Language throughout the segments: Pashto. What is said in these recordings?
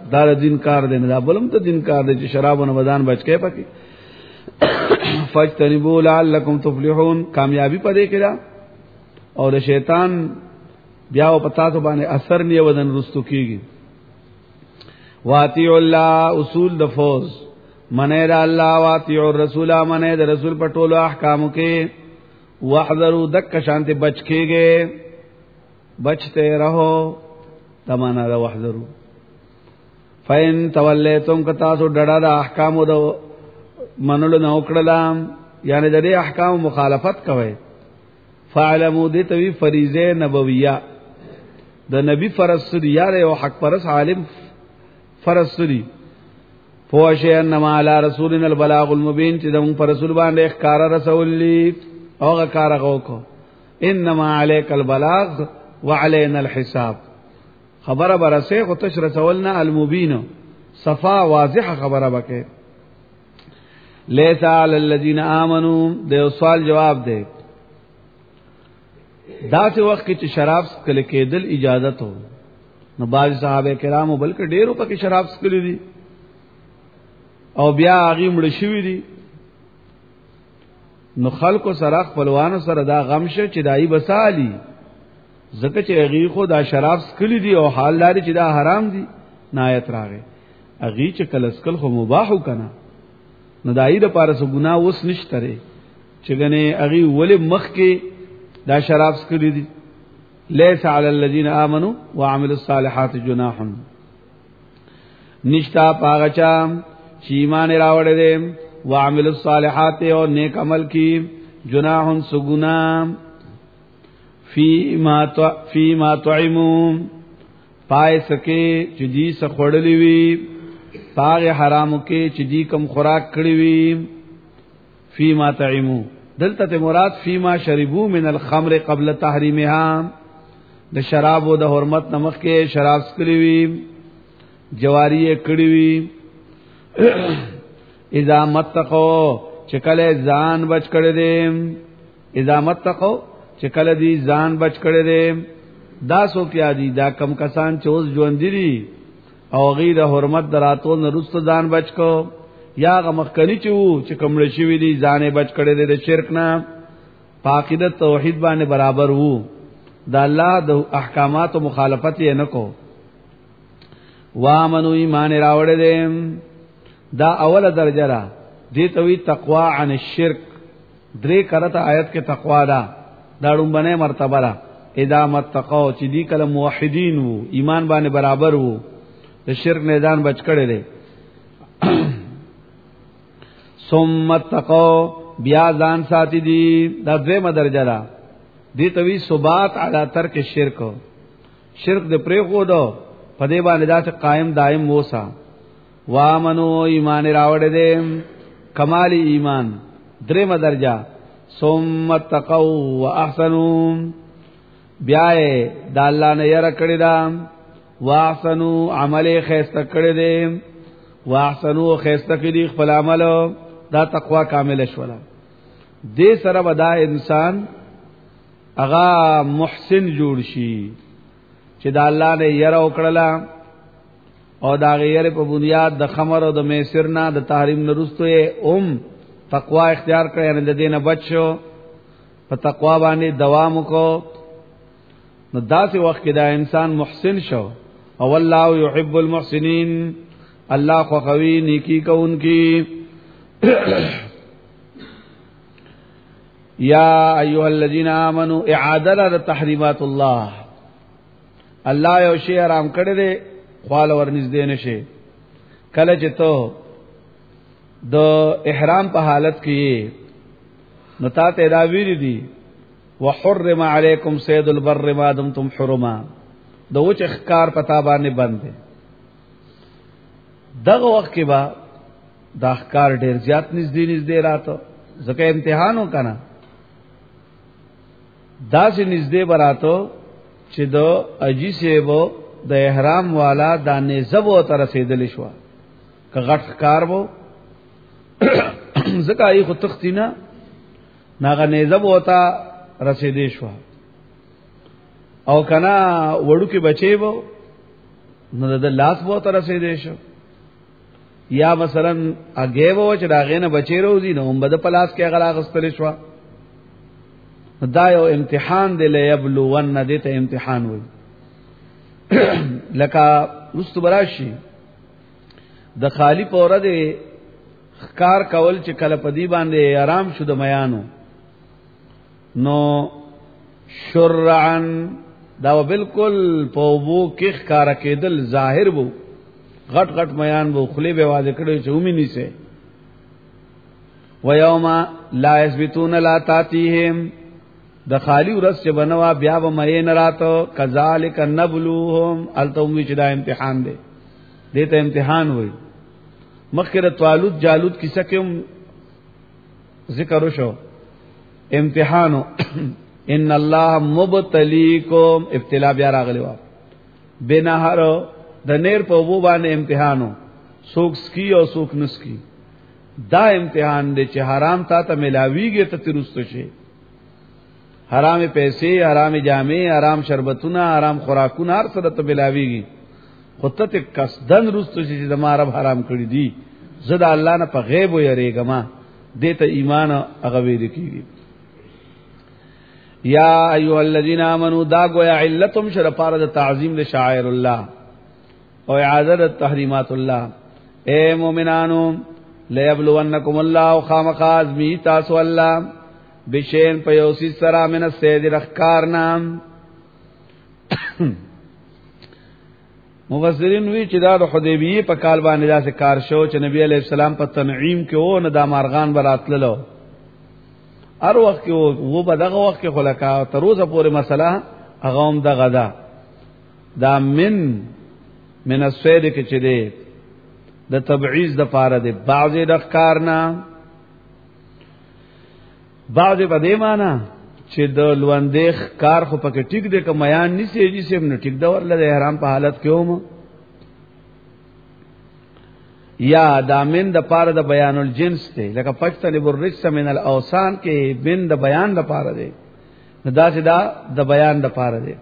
دا دین کار دی نه، دا بلم ته دین کار دی چې شرابونه بدن بچ کې پکې. فاجتنبوا لعلکم تفلحون، کامیابی پدې کړه اور شیطان بیا او پتا ته باندې اثر نه ودن رستو کیږي. واطیع الله اصول د فوز، منه د الله، واطیع الرسول، منه د رسول په ټولو احکامو کې، واحذروا دک شانته بچ کېږي، بچتے رہو تمانا دا واحذروا. فین تولیتم کتا سو ډډا د احکامو د منلو نه وکړلم، یعنی د دې احکام مخالفت کوي. فعلموا دې توی فریضه نبویہ د نبی فرض دی، یاره او حق پرس عالم فرض دی. فوشه انما علی رسولنا البلاغ المبین، چې دمون پر رسول باندې ښکارا رسول لی او ښکارا غوکو. انما علیک البلاغ وعلینا الحساب، خبره برسه خو تش رسولنا المبین، صفا واضح خبره بکې. لیس علی الذین آمنوا، د سوال جواب دی. داسې وخت کې چې شراب سکل کېدل اجازت هو، نو بعض صحابه کرامو بلکې ډېرو پکې شراب سکل دي او بیا هغه مړ شوی دي. نو خلکو سره خپلوانو سره دا غم شه چې دای بسالی، ځکه چې هغه خو دا شراب سکل دي او حال لري چې دا حرام دي. نایت راغی هغه چې کله سکل خو مباح وکنه، نو دای د پاره سو ګناه وس نشته ری چې غنه هغه ولې مخ کې دا شراب سکل دي. لیس علی الذین آمنوا وعملوا الصالحات جناح، نشتا پاغچا چې ایمان راوړل دي وعملوا الصالحات او نیک عمل کی، جناح سگنا فیما طعموا پای سکے چې دی سخړلې وی، پاغه حرامو کې چې دی کم خوراک کړی وی. فیما طعموا دلته مراد فیما شربوا من الخمر قبل تحریمها، د شراب او د حرمت نمخ کې شراب سکلی وی، جواری کړی وی. اذا متقوا چکل ځان بچ کړی دي، اذا متقوا چکل دی ځان بچ کړی دي. دا سو کیا دي؟ دا کم کسان چې اوس ژوند دي او غیر حرمت دراتو نه رست ځان بچ کو، یا غمخکنی چې وو چې کمړ شي دي ځان بچ کړی دي د شرک نه، عقیده توحید باندې برابر وو، دا الله د احکاماتو مخالفت یې نکو. وامنو ایمان راوړل دي، دا اوله درجه را دي توي تقوا عن الشرك. درې کرته آیت کې تقوا دا ډومبنه مرتبه را. اذا متقوا چې دي کله موحدین وو، ایمان باندې برابر وو، د شرک نه ځان بچ کړي دي. ثم اتقوا بیا ځان ساتي دي، دا دویمه درجه را دي توي ثبات علی ترک الشرک. شرک د پرې خو دو په دې باندې دا قائم دائم ووسا. وامنو ایمان راوړل دي، کمال ایمان درېمه درجه. ثم اتقوا واحسنوا بیا د الله نه یره کړی دا، واحسنوا عمل خیسته کړی دي، واحسنوا خیسته کړي خپل عمل، دا تقوا کامل شولا. دې سره ودا انسان اغا محسن جوړ شي چې د الله نه یره وکړلا او دا غیر په بنیاد د خمر او د میسر نه د تحریم نه رستو تقوا اختیار کړی، نه د دینه بچو په تقوا باندې دوام وکړو. نو داسې وخت کې دا انسان محسن شو، او الله يحب المحسنين، الله خو خوي نیکی کوونکی. یا ایها الذین آمنوا اعاده تحریمات الله، الله یو شی آرام کړی دی خپل ورنږدې نشي. کله چې ته د احرام په حالت کې نو تا ته دا ویری دي وحرم علیکم صید البر ما دمتم حرما، د وچ اخکار پتا باندې بند دي. دغه وخت کې با دا اخکار ډیر زیات نږدې راته، ځکه امتحانو کنه دا سي نږدې براتو چې دو اجي سیبو د احرام والا د نزبو تر رسیدل شو، که غټ کار وو زکه ای خو تختینا ناغه نزبو تا رسیدې شو، او کنا وړو کې بچي وو نو د لاس وو تر رسیدې شو یا مثلا اگے وو چې داغه نه بچی روزي نو هم بد پلاس کې غلا غستل شو دا یو امتحان دی لیبلون دته امتحان وي لکه مستبراشی د خالی پوره دی خکار کول چې کله پدی باندې آرام شو د میانو نو شرعن دا بالکل پوبو کې خکار کېدل ظاهر وو غټ غټ میان وو خلی به واځ کړي چې اومي نيسه و یوم لا یثبتون لا تاتیهم د خالی ورځ چې بنوا بیا به مې نه راتو کذالک نبلوهم التم چې دا امتحان دی دته امتحان وای مخکره طالوت جالوت کیسه کوم ذکر وشو امتحانو ان الله مبتلیکم ابتلا بیا راغلی و بنهر د نیر په وو باندې امتحانو سوک سکی او سوک نسکی دا امتحان دی چې حرام تا ته ملاویږي ته ترست شي حرام پیسې حرام جامې حرام شربتونه حرام خوراکونه هر څه ته ملاویږي خودت قصدن رست شي چې د رب حرام کړی دي زدا الله نه په غیب ويریګما دته ایمان هغه وې کیږي یا ایها الذین آمنوا دا گویا علتم شرپاره د تعظیم د شعائر الله او اعاده تحریمات الله اے مومنانو لیبلونکم الله خامخاز می تاسو الله بشین پیوسی سرا من السید رخکار نام مفسرین وی چې دا د حدیبیه په کال باندې داسې کار شو چې نبی علیہ السلام په تنعیم کې و نه د مارغان براتللو هر وخت کې وو په دغه وخت کې خلکا تر اوسه پورې مسله هغه هم دغه دا من السید کې چې دی د تبعیض د پاره دی بعضی د ښکارنا بعضی په دې معنی چې د لوندې ښکار خو پکې ټیک دی که میان نسی جی سیم نه ټیک دا ورله د احرام په حالت کې ومه یا دا من د پاره د بیان الجنس دی لکه پښتنی الرجس من الاوثان کې من د بیان د پاره دی دا چې دا د بیان د پاره دی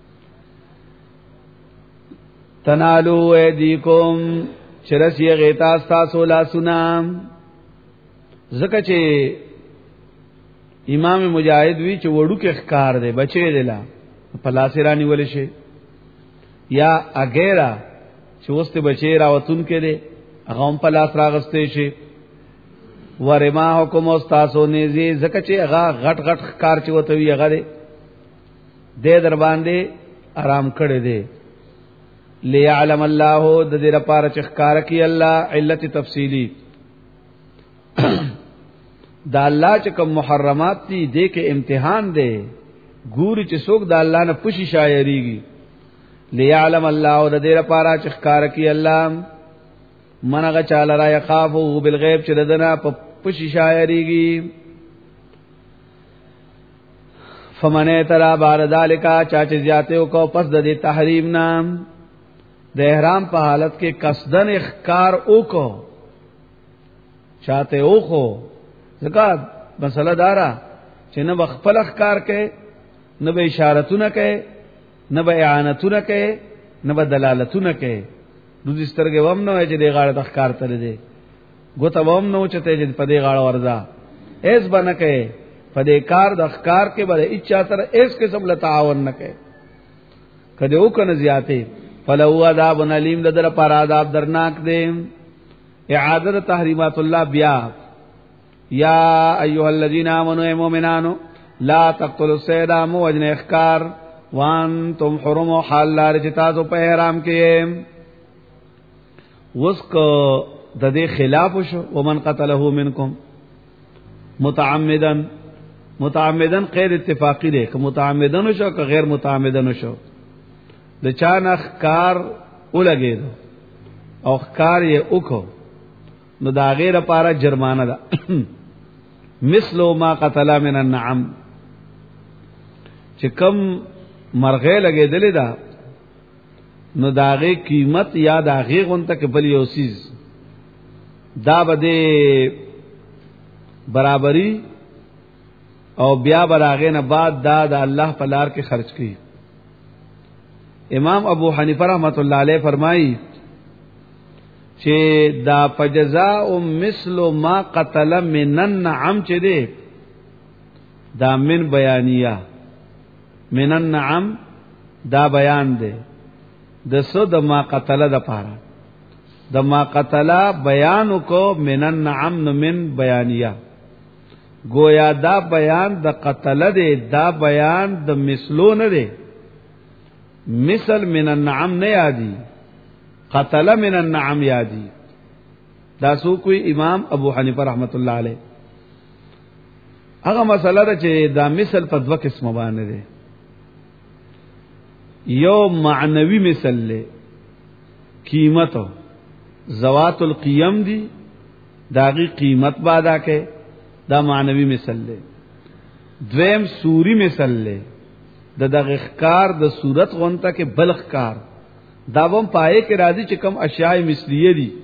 تنالو ایدیکم چرسی غیتا استاسو لا سنام زکه چې امام مجاهد وی چې وړو کې ښکار دی بچی دی لا پلاسرانی ولې شي یا اگیرا چې وسته بچی راوتون کې دی هغه هم پلاس راغسته شي ورما حکم استاسو نيزي زکه چې هغه غټ غټ ښکار چې وته وی هغه دی در باندې آرام کړی دی ليعلم الله د دې لپاره چې ښکار کوي الله علت تفصیلی دا الله چې کوم محرمات دي دې کې امتحان دی ګوري چې څوک د الله نه پوښي شایریږي ليعلم الله د دې لپاره چې ښکار کوي الله منغه چاله را يخافو بالغیب چې دنا په پوښي شایریږي فمنه ترى بعد ذلك چا چې زیاته کو پس د دې تحریم نام د احرام په حالت کې قصدن اخکار وکړو چاته وکړو ځکه مسله دارا چې نه بخپل اخکار کې نه به اشارتونه کې نه به اعانتونه کې نه به دلالتونه کې د دې سترګې ووم نه چې د غاړه اخکار تل دي ګوت ووم نو چې ته په دې غاړه ورځه ایس باندې کې په دې کار د اخکار کې به اچا سره ایس قسم له تعاون نه کې کله وکنه زیاته فلو عذاب علیم لدر پر عذاب درناک دے اعادت تحریمات اللہ بیا یا ایها الذین آمنوا اے مومنانو لا تقتلوا الصید موجن اخکار وانتم حرم حال لار جتازو په احرام کې وسکو د دې خلاف شو ومن قتله منکم متعمدن غیر اتفاقی دی که متعمدن شو که غیر متعمدن شو د چانخ کار ولګید او کار یې وکړو نو دا غیر لپاره جرمانه ده مثلو ما قتل من النعم چې کم مرغې لګېدلې ده نو داغه قیمت یا داغه غونته کې بل یو سیز دا بده برابرۍ او بیا براغه نه بعد دا د الله په لار کې خرج کړي امام ابو حنیفه رحمت الله علیه فرمایي چې دا فجزاء مثل ما قتل من النعم چې دی دا من بیانیه من النعم دا بیان دی د سو د ما قتل د پاره د ما قتل بیان کو من النعم من بیانیه گویا دا بیان د قتل دی دا بیان د مثلو نه دی مثل من النعم نه یادی قتل من النعم یادی دا سو کوئی امام ابو حنیفه رحمت الله علیه هغه مسله ده چې دا مثل په دوه قسمه باندې دی یو معنوي مثل له قیمت ذوات القیم دی داغي قیمت بادا کې دا معنوي مثل له دویم سوری مثل له د دغه ښکار د صورت غونته کې بلخ کار دا وم پائے کې راضي چې کم اشیاء مثلیه دي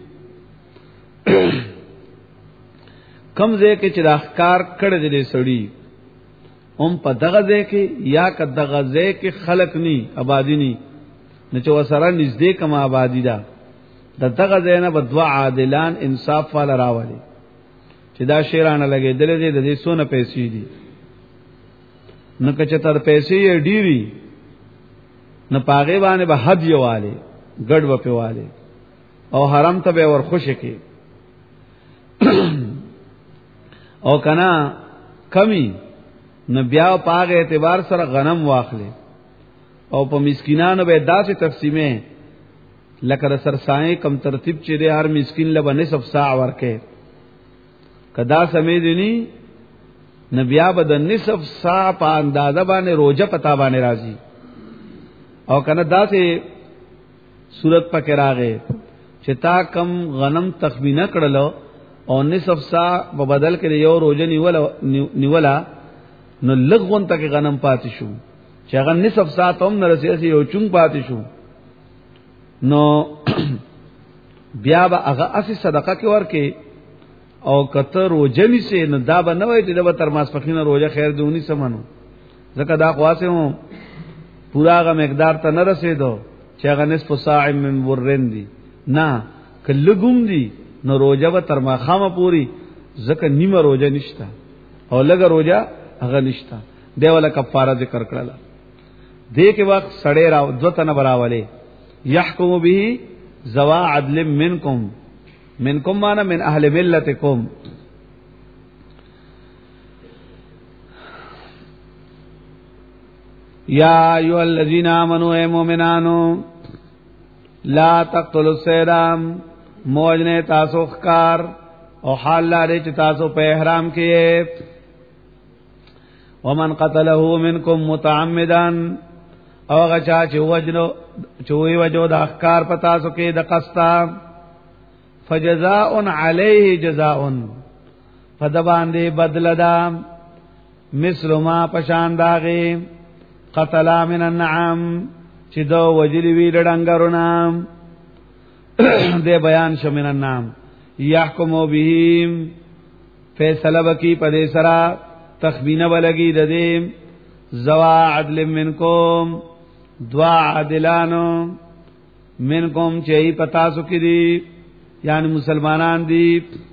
کم ځای کې چې د ښکار کړه دې سړی په دغه ځای کې یا که دغه ځای کې خلق ني آبادی ني نه چې وسره نږدې کما آبادی ده د دغه ځای نه بدوا عادلان انصاف والا راولي چې دا شیرانه لګې دلې دې سونه پیسې دي نو که چې تر پیسې یې ډیری نه پاغه باندې به حد یواله ګډ و پیواله او حرام ته به ور خوشی کې او کنا کمی نو بیا پاغه اعتبار سره غنم واخلې او په مسکینانو به داسې تقسیمه لکه سرسای کم ترتیب چې د هر مسکین له نصف ساع ورکه کدا سمې دي نبیا به د نصف ساعه په اندازه باندې روزه پتا باندې راځي او کنه داسې صورت پکې راغې چې تا کم غنم تخمینه کړلو او نصف ساعه په بدل کې یو روزه نیولا نو لغون تک غنم پاتې شو چې هغه نصف ساعه هم نه رسېږي یو چون پاتې شو نو بیا به هغه اسی صدقه کې ورکې او کته روزه نشي نو دا به نه وای چې د تر ماسپخینه روزه خیر دونی سمانو ځکه دا خواصه هم پورا هغه مقدار ته نه رسیدو چې هغه نصف ساع من ورن دي نه کلهګم دي نو روزه به تر ماخامه پوری ځکه نیمه روزه نشته او لګه روزه هغه نشته دیواله کفاره ذکر کړل دې کې وخت سړې راو ځوتنه براولې يحكم به ذوا عدل منکم منکم معنا من اهل ملتکم یا ایها الذین آمنوا اے مومنانو لا تقتلوا الصید موجنه تاسو ښکار او حال لري چې تاسو په احرام کې ومن قتله منکم متعمدا او غچا چې وجنو د ښکار په تاسو کې د قستا فجزاء علیه جزاء فدبان دې بدل دا مثل ما پشان داغي قتل من النعم چې دو وجلی وی ډنګرونه دې بیان شو من النعم يحكم بهم فیصله وکي په دې سره تخمینه ولګي د دې زوا عدل منکم دوا عادلانو منکم چې پتا سو کې دي یعنی مسلمانان دي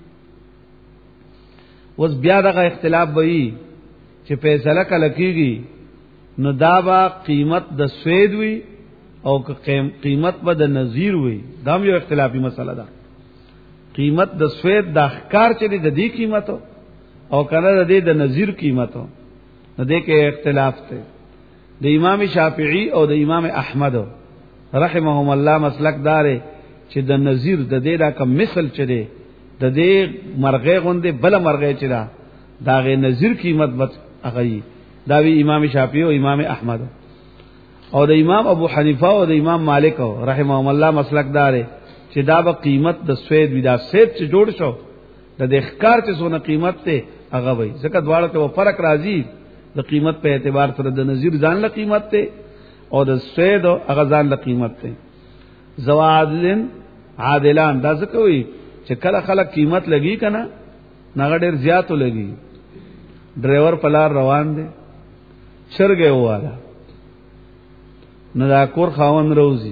اوس بیا دغه اختلاف وایي چې فیصله کله کیږي نو دا با قیمت د سوید وی او قیمت به د نظیر وی دا یو اختلافي مسله ده قیمت د سوید د ښکار چې د دې قیمت او کله د دې د نظیر قیمت نو دې کې اختلاف ته د امام شافعی او د امام احمد رحمهم الله مسلک داره چې د نظیر د دې دا کوم مثل چره د دې مرغې غوندې بل مرغې چره دا غي نظیر قیمت بس هغه دا وی امام شافعی او امام احمد او د امام ابو حنیفه او د امام مالک رحمهم الله مسلک داره چې دا به قیمت د سوید ودا سید چې جوړ شو د ښکار چې سونه قیمت ته هغه وای ځکه دواړه ته فرق راځي د قیمت په اعتبار سره د نظیر ځان له قیمت ته او د سوید هغه ځان له قیمت ته زوادلن عادلان دا څه کوي چې کله خلک قیمت لګي کنه نغه ډیر زیاتو لګي ډرایور په لار روان دی چرګه واله نه دا کور خاوند روزي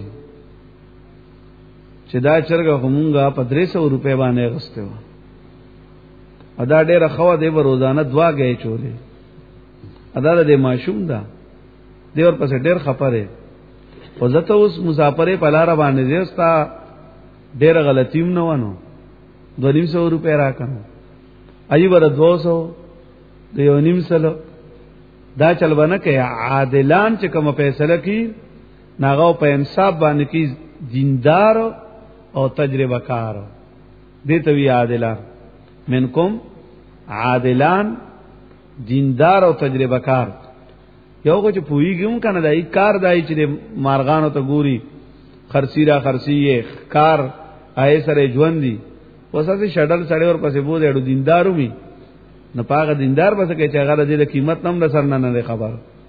چې دا چرګه همونګه په 300 روپے باندې غسته و ادا ډېر خوا دی روزانه دوا غي چولې ادا دې ماشوم دا دی ور پسې ډېر خپره خو زته اوس مسافرې په لار باندې زستا ډېر غلطیم نه ونه 200 روپے راکړم ایبر 200 د یو نیم سلو دا چل بنه کې عادلان چې کوم فیصله کی ناغو په انصاف باندې کی دیندار او تجربه کار دي ته وی عادلان منکم عادلان دیندار او تجربه کار یو کو چې پویګم کنه دای کار دای چې مارغانو ته ګوري خرسیرا خرسیه کار آی سره ژوندۍ وساسه شډل سړی ور پسې بو دیړو دیندارو می نه پاګه دیندار بس کې چې هغه د قیمت نم نه سر نه خبر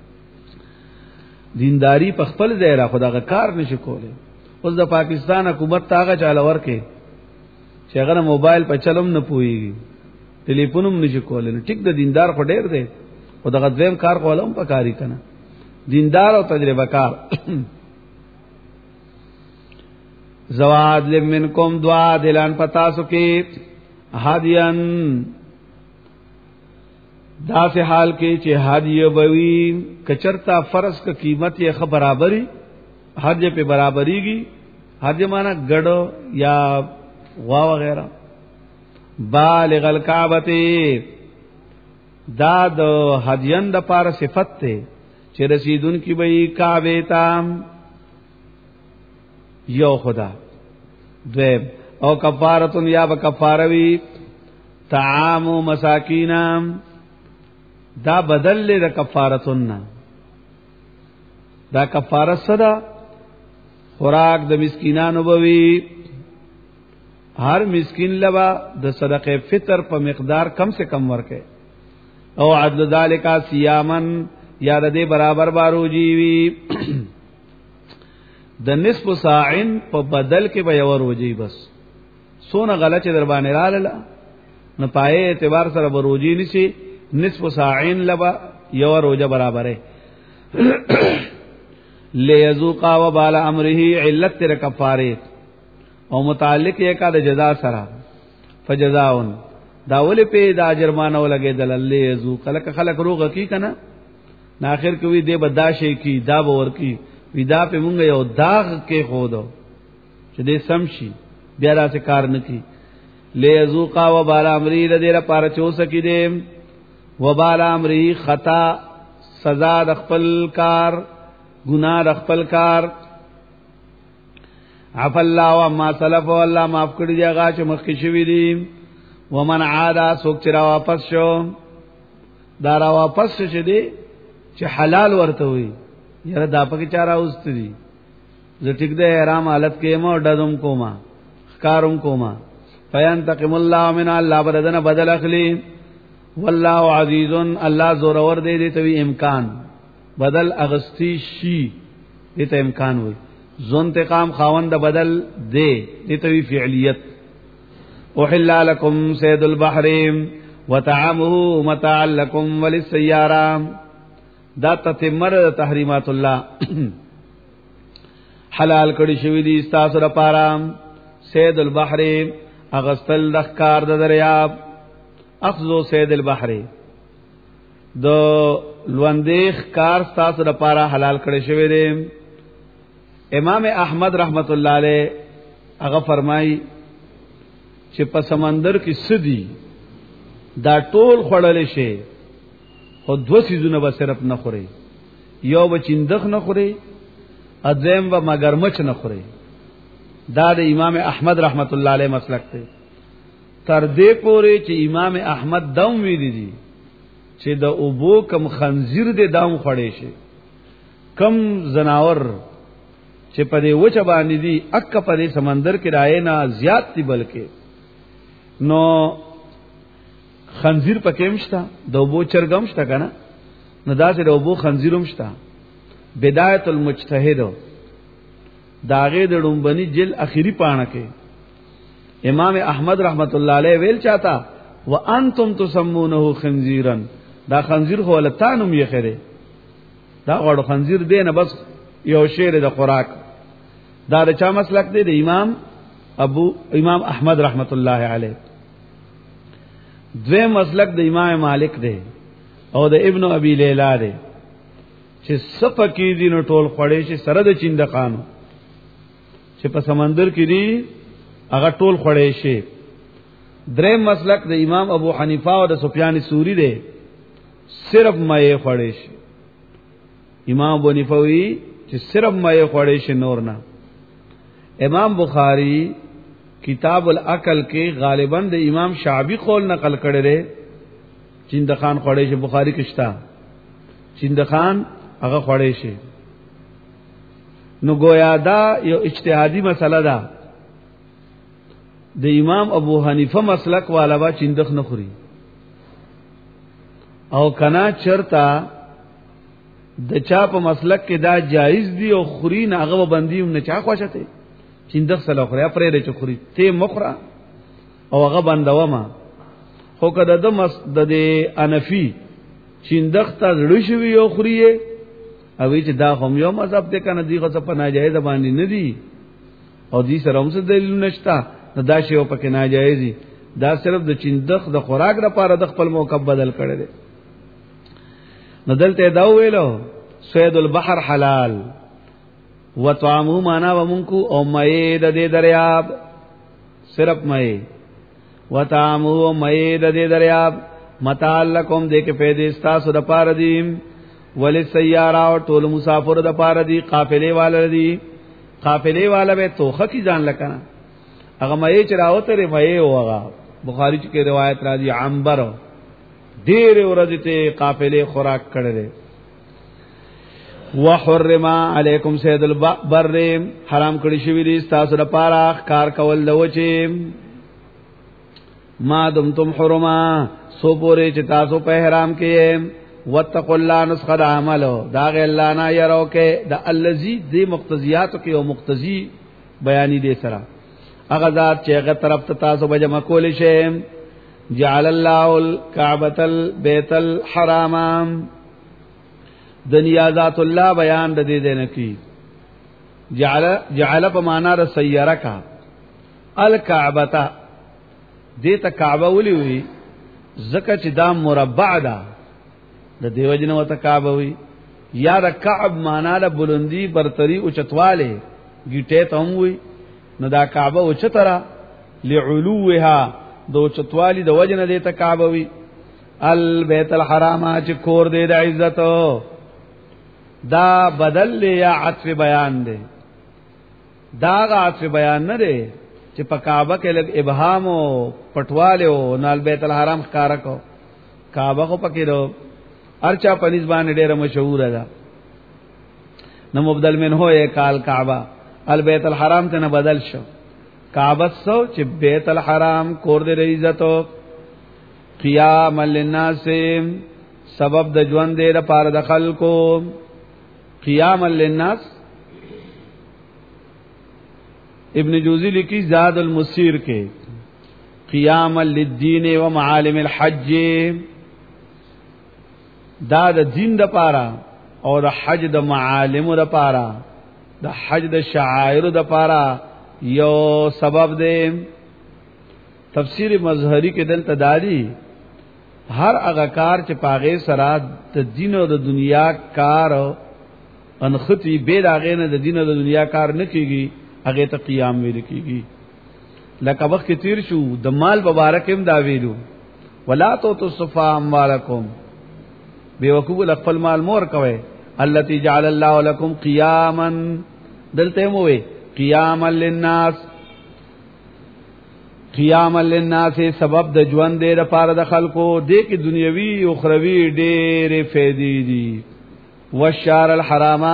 دینداری په خپل ځای را خدای کار نشي کوله اوس د پاکستان حکومت تاګه چاله ورکه چې هغه موبایل په چلم نه پويږي ټلیفونم نشي کوله نو ټیک د دیندار خو ډېر دی او دغه دویم کار کولم په کاری کنه دیندار او تجربه کار زواد لمنکم دعا دلان پتا سو کې هادیان دا سے حال کې چې هادیه بوي کچرتا فرض کا قیمت یې خبر برابرۍ هادیه په برابرېږي هادیه معنا ګډو یا غوا وغیرہ بالغ الکعبه دا د هدیان د پار صفت ته چې رسیدون کی به کعبه تام یو خدا دویم او کفارتون یا بکفاروی طعام مساکینام دا بدل له د کفارتون دا کفاره صدا خوراک د مسکینانو بوي هر مسکین لبا د صدقه فطر په مقدار کم سے کم ورکه او عدل ذالک صیامن یا د دې برابر بارو جیوی د نصف ساعین په بدل کې به یو روجي بس سونه غلط در باندې رااله نه پای اعتبار سره بروجي نشي نصف ساعین لبا یو روجه برابره ليذوقا وبال امره علت تر کفاره او متعلق یې کا د جزاء سره فجزاءن داول په د جرمانه ولګي دلل یذوق خلق روغ کی کنه نا اخر کوي دې بداشي کی دا باور کی ودا په مونږ یو داغ کې خودو چې دې سمشي بیا راځي کار نکي ليذوقا وبال امره دې را پاره چوس کی دې وبال امره خطا سزا د خپل کار گناہ د خپل کار عف الله وما سلف والله معاف کړی هغه چې مخکې شوی دي ومن عاد سوک چې را واپس شو دا را واپس شې دي چې حلال ورته وي یره دا پکې چاره اوست دي زه ټیک ده احرام حالت کې مو ډدم کوما ښکاروم کوما فینتقم الله من الله بدن بدل اخلي والله عزیز الله زور ور دی دي ته امکان بدل اغستی شي دې ته امکان وي ذو انتقام خاوند بدل دے دتوی فعلیت احل لكم صید البحر وطعامه متاع لكم وللسيارة دا تتمر تحریمات الله حلال کړي شوی دي تاسو لپاره صید البحر اغسل لخکار د دریاب اخذو صید البحر دو لوندېخ کار تاسو لپاره حلال کړي شوی دي امام احمد رحمت الله علیه هغه فرمایي چې په سمندر کې سدي دا ټول خړل شي خو دو سيزونه به صرف نه خوري یو به چندخ نه خوري اذیم و مگرمچ نه خوري دا د امام احمد رحمت الله علیه مسلک دی تر دې پورې چې امام احمد دوم ویلي دي چې د اوبو کم خنزیر دې داو خړې شي کم زناور چې په دې وچه باندې دي اک په دې سمندر کې راي نه زیات دي بلکې نو خنزیر پکې مشتا د وبو چرګم شتا کنه نو دا چې د وبو خنزیرم شتا بدايت المجتهد داغه د ډومبني جل اخیری پاڼه کې امام احمد رحمت الله علیه ویل چاته وانتم تسمونه خنزیرا دا خنزیر خو ولتانم یې خره دا غړو خنزیر دی نه بس یو شعر د خوراک دا د چا مسلک دی؟ د امام احمد رحمت الله علیه. دویم مسلک د امام مالک دی او د ابن ابي ليلى دی چې صفقې دي نو ټول خړې شي سره د چیندقانو چې په سمندر کې دي هغه ټول خړې شي. دریم مسلک د امام ابو حنیفه او د سفیان ثوری دی صرف مې خړې شي. امام ابو حنیفه وی چې صرف مې خړې شي نور نه. امام بخاری کتاب الاکل کې غالبا د امام شعبی قول نقل کړی دی چیندخان خړې شي. بخاری کښتا چیندخان هغه خړې شي. نو گویا دا یو اجتهادي مسله ده. د امام ابو حنیفه مسلک والا با چیندخ نه خوري او کنا چرتا د چا په مسلک کې دا جایز دی او خوري نه هغه بندیم نه چا خوښته چیندخ سره خوري پرې د چخوري ته مخرا او هغه بندوا ما خو کده د انفی چیندخ ته زړه شوی او خوري او چې دا هم یو مذهب ته کنه دی غو څه په ناجایز باندې نه دی او دې سره هم څه دلیل نشته نو دا شی او پکې ناجایزي. دا صرف د چیندخ د خوراک لپاره د خپل موقع بدل کړي دي. نو دلته دا ویلو سید البحر حلال وطعامه معنا ومنکو او مې د دې دریاب صرف مې وطعامه او مې د دې دریاب متعلقم دې کې پیدا استاسو د پاره دي ول سیاره او ټول مسافر د پاره دي قافلې والا دي. قافلې والا به توخه کی ځان لکنه هغه مې چراوته ری مې وغه بخاری کې روایت راځي عنبر ډېر ورځې ته قافلې خوراک کړي. وحرم علیکم سید البر حرام کړی شوی دي تاسو لپاره کار کول دوچې ما دمتم حرما سو پورې چې تاسو په احرام کې واتقوا الله نسخه عمل دا غ الله نه يرو کې د الذی ذی مقتضیات کې او مقتضی بیانی دي سره هغه ذات چې هغه طرف ته تاسو به جمع کول شي. جعل الله الكعبه البيت الحرام دنیا ذات الله بیان د دې دینه کی جعل په معنا د سیاره کا الکعبه دې ته کعبه ولي وي زکه چې دا مربع ده د دیو جن وته کعبه وي یا د کعب معنا د بلندی برتری او چتواله گیټه ته هم وي نو دا کعبه او چترا لعلوها دو چتوالی د وجنه دې ته کعبه وي. البیت الحرام چې کور دې د عزت دا بدل یا عطف بیان دی. دا عطف بیان نه دی چې په کعبه کې لګ ابهام او پټواله او نال بیت الحرام ښکارا کو کعبه کو پکې دو ارچا پنځ باندې ډېر مشهور ده. نو مبدل منه یې کال کعبه البیت الحرام ته نه بدل شو کعبه سو چې بیت الحرام کور دې عزت قیام للناس سبب د ژوند دې لپاره د خلکو قیام للناس. ابن جوزی لکی زاد المسیر کے قیام للدین و معالم الحج دا د دین د پاره او د حج د معالم د پاره د حج د شعائر د پاره یو سبب دی. تفسیر مظهری کې دلته دادی هر هغه کار چې پاغه سره د دین او د دنیا کار انختی به داغه نه د دین او د دنیا کار نه کیږي هغه ته قیام ویل کیږي. لکه وخت تیر شو د مال مبارکم دا ویلو ولا تو تصفا اموالکم بیوقوف خپل مال مور کوي التي جعل الله لكم قياما دلته موي قياما للناس قیام للناس سبب د ژوند د لپاره د خلکو د کې دنیوي او اخروی ډېرې فائدې دي. والشهر الحرام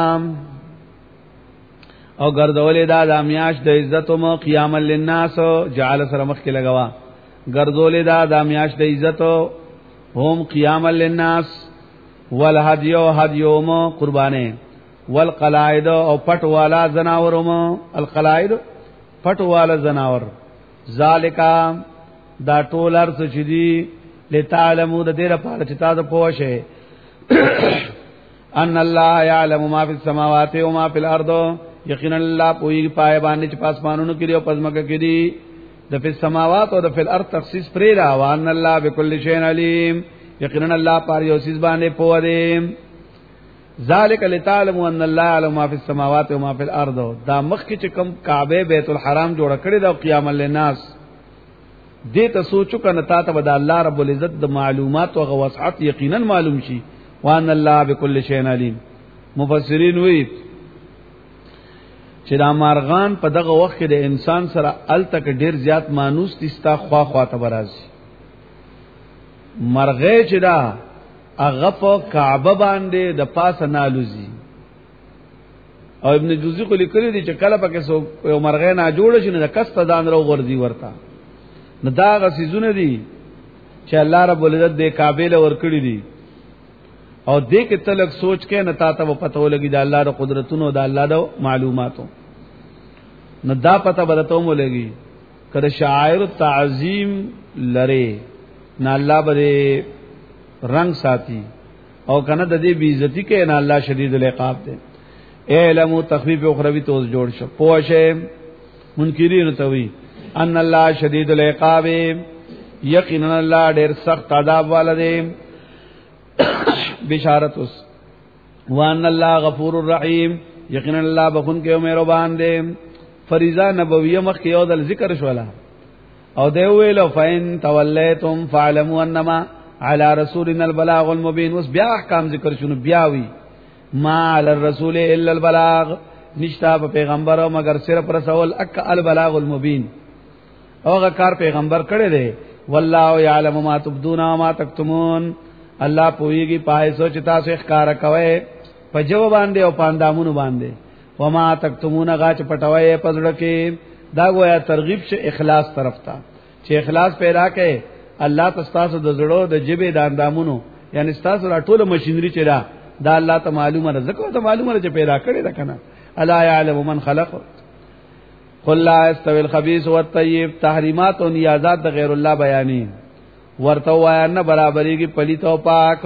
او ګرځولې دا د میاش د عزت او قیام للناس جعل سره مخ کې لګوا ګرځولې دا د میاش د عزت هم قیام للناس والهدي هديوم قربانه والقلائد او پټ والا زناورم القلائد پټ والا زناور ذالکا دا ټول ارث چدي لتعلموا د دې لپاره چې تاسو پوه شئ ان الله يعلم ما في السماوات وما في الارض یقینا الله پوی پای باندې چې پاسمانونو کې او پزماکه کې دي د په سماوات او د په الارض تخصیص پرې را وان الله بكل شيء عليم یقینا الله پر یو سیس باندې پوه دی ذالک لتعلموا ان الله يعلم ما في السماوات وما في الارض دا مخ کې چې کوم کعبه بیت الحرام جوړ کړی دا قیام للناس دې ته سوچو کنه تا ته د الله رب العزت د معلومات او وسعت یقینا معلوم شي وان الله بكل شيء عليم مفسرین وی چې دا مارغان په دغه وخت کې د انسان سره ال تک ډیر زیات مانوس دستا خوا خوا ته برازي مرغې چې دا هغه په کعبه باندې د پاسه نالوزي او ابن جوزی کو لیکلی دی چې کله پکې سو یو مرغې نه جوړ شي نه د کست دان رو ورځي ورتا نو دا غسیزونه دي چې الله رب العزت د کعبه له ور کړی دي او دې کې تلک سوچ کې نه تا ته پته ولګي د الله د قدرتونو د الله د معلوماتو نو دا پته بدته مولګي کله شاعر تعظیم لره نه الله بده رنگ ساتي او کنه د دې بیزتی کې نه الله شدید العقاب دی علم تخفیف اخروی توز جوړ شو پوښه منکرین توي ان الله شدید العقاب یقینا الله ډېر سخت عذاب والده بشارت اس وان الله غفور الرحیم یقینا الله بخون کې مهربان دی فریضه نبویه مخ کې یو د ذکر شولا او دی ویلو فین تولیتم فعلموا انما علی رسولنا البلاغ المبین وس بیا احکام ذکر شنو بیاوی ما علی الرسول الا البلاغ نشتا پیغمبر مگر صرف رسول اک البلاغ المبین اوغه کار پیغمبر کړی دی والله یعلم ما تبدون وما تکتمون الله پویږي پای سوچ تاسو ښکارا کوي په جو باندې او پاندامونو باندې وما تکتمون غاچ پټوي پزړه کې دا گویا ترغیب شه اخلاص طرف ته چې اخلاص پیدا کړي الله تاسو د زړه د جبه د اندامونو یعنی تاسو را ټوله ماشينري چې دا الله ته معلومه رزق ته معلومه چې پیدا کړي دا کنه الا يعلم من خلق قل لا يستوي الخبيث والطيب تحریمات او نیازات د غیر الله بیانې ورته وای نه برابرۍ کې پلیت او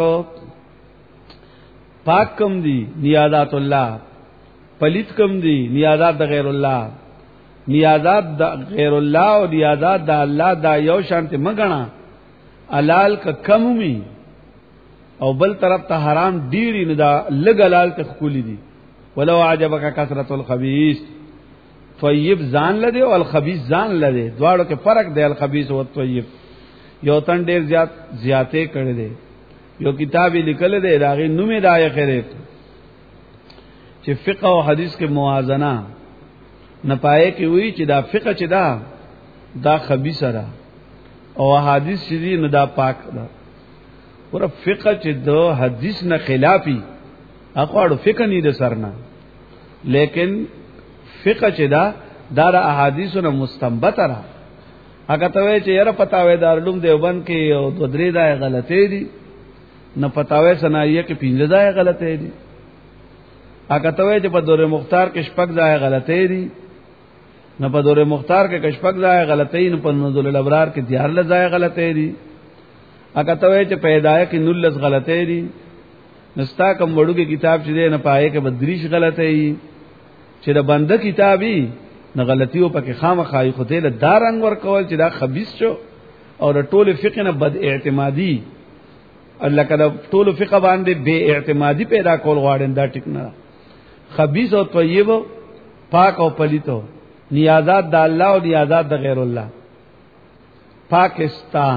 پاک کم دي نیازات الله پلیت کم دي نیازات د غیر الله نیازات د غیر الله او نیازات د الله دا یو شانته مګنا حلال ک کمومي او بل طرف ته حرام ډیری نه دا لګ حلال ته خولي دي ولو عجبک کثرت الخبيث طیب ځان لده او الخبيث ځان لده دواړو کې فرق دی الخبيث او طیب یو تن ډیر زیاته کړی دی یو کتابی لیکل دی راغی نومه دای خیرت چې فقه او حدیث کې موازنه نه پائے کې وی چې دا فقه چې دا خبيث را او حدیث چې نه دا پاک دا ور فقه چې دو حدیث نه خلافی اقوالو فقه نه د سرنا لیکن فقه چې دا احادیثو نه مستنبط را هغه ته وی چې یره پتاوي دارلوم دیوبند کې او دو درې دای غلطې دي نه پتاوي سنایه کې پینځه دای غلطې دي هغه ته وی چې په دور مختار کې شپږ دای غلطې دي نه په دور مختار کې شپږ دای غلطې نه په نزول الابرار کې دیار لزای غلطې دي هغه ته وی چې پیدای کې نلس غلطې دي نستا کوم وړو کې کتاب چې نه پائے کې بدریش غلطې چې د بنده کتابي نه غلطیو پکې خامخای خو ته له دارنګ ور کول چې دا خبيث شو او د ټول فقه نه بد اعتمادي الله کله ټول فقه باندې بے اعتمادي پیدا کول غواړي دا ټیک نه خبيث او طیب پاک او پلیتو نیازات د الله او نیازات د غیر الله پاکستان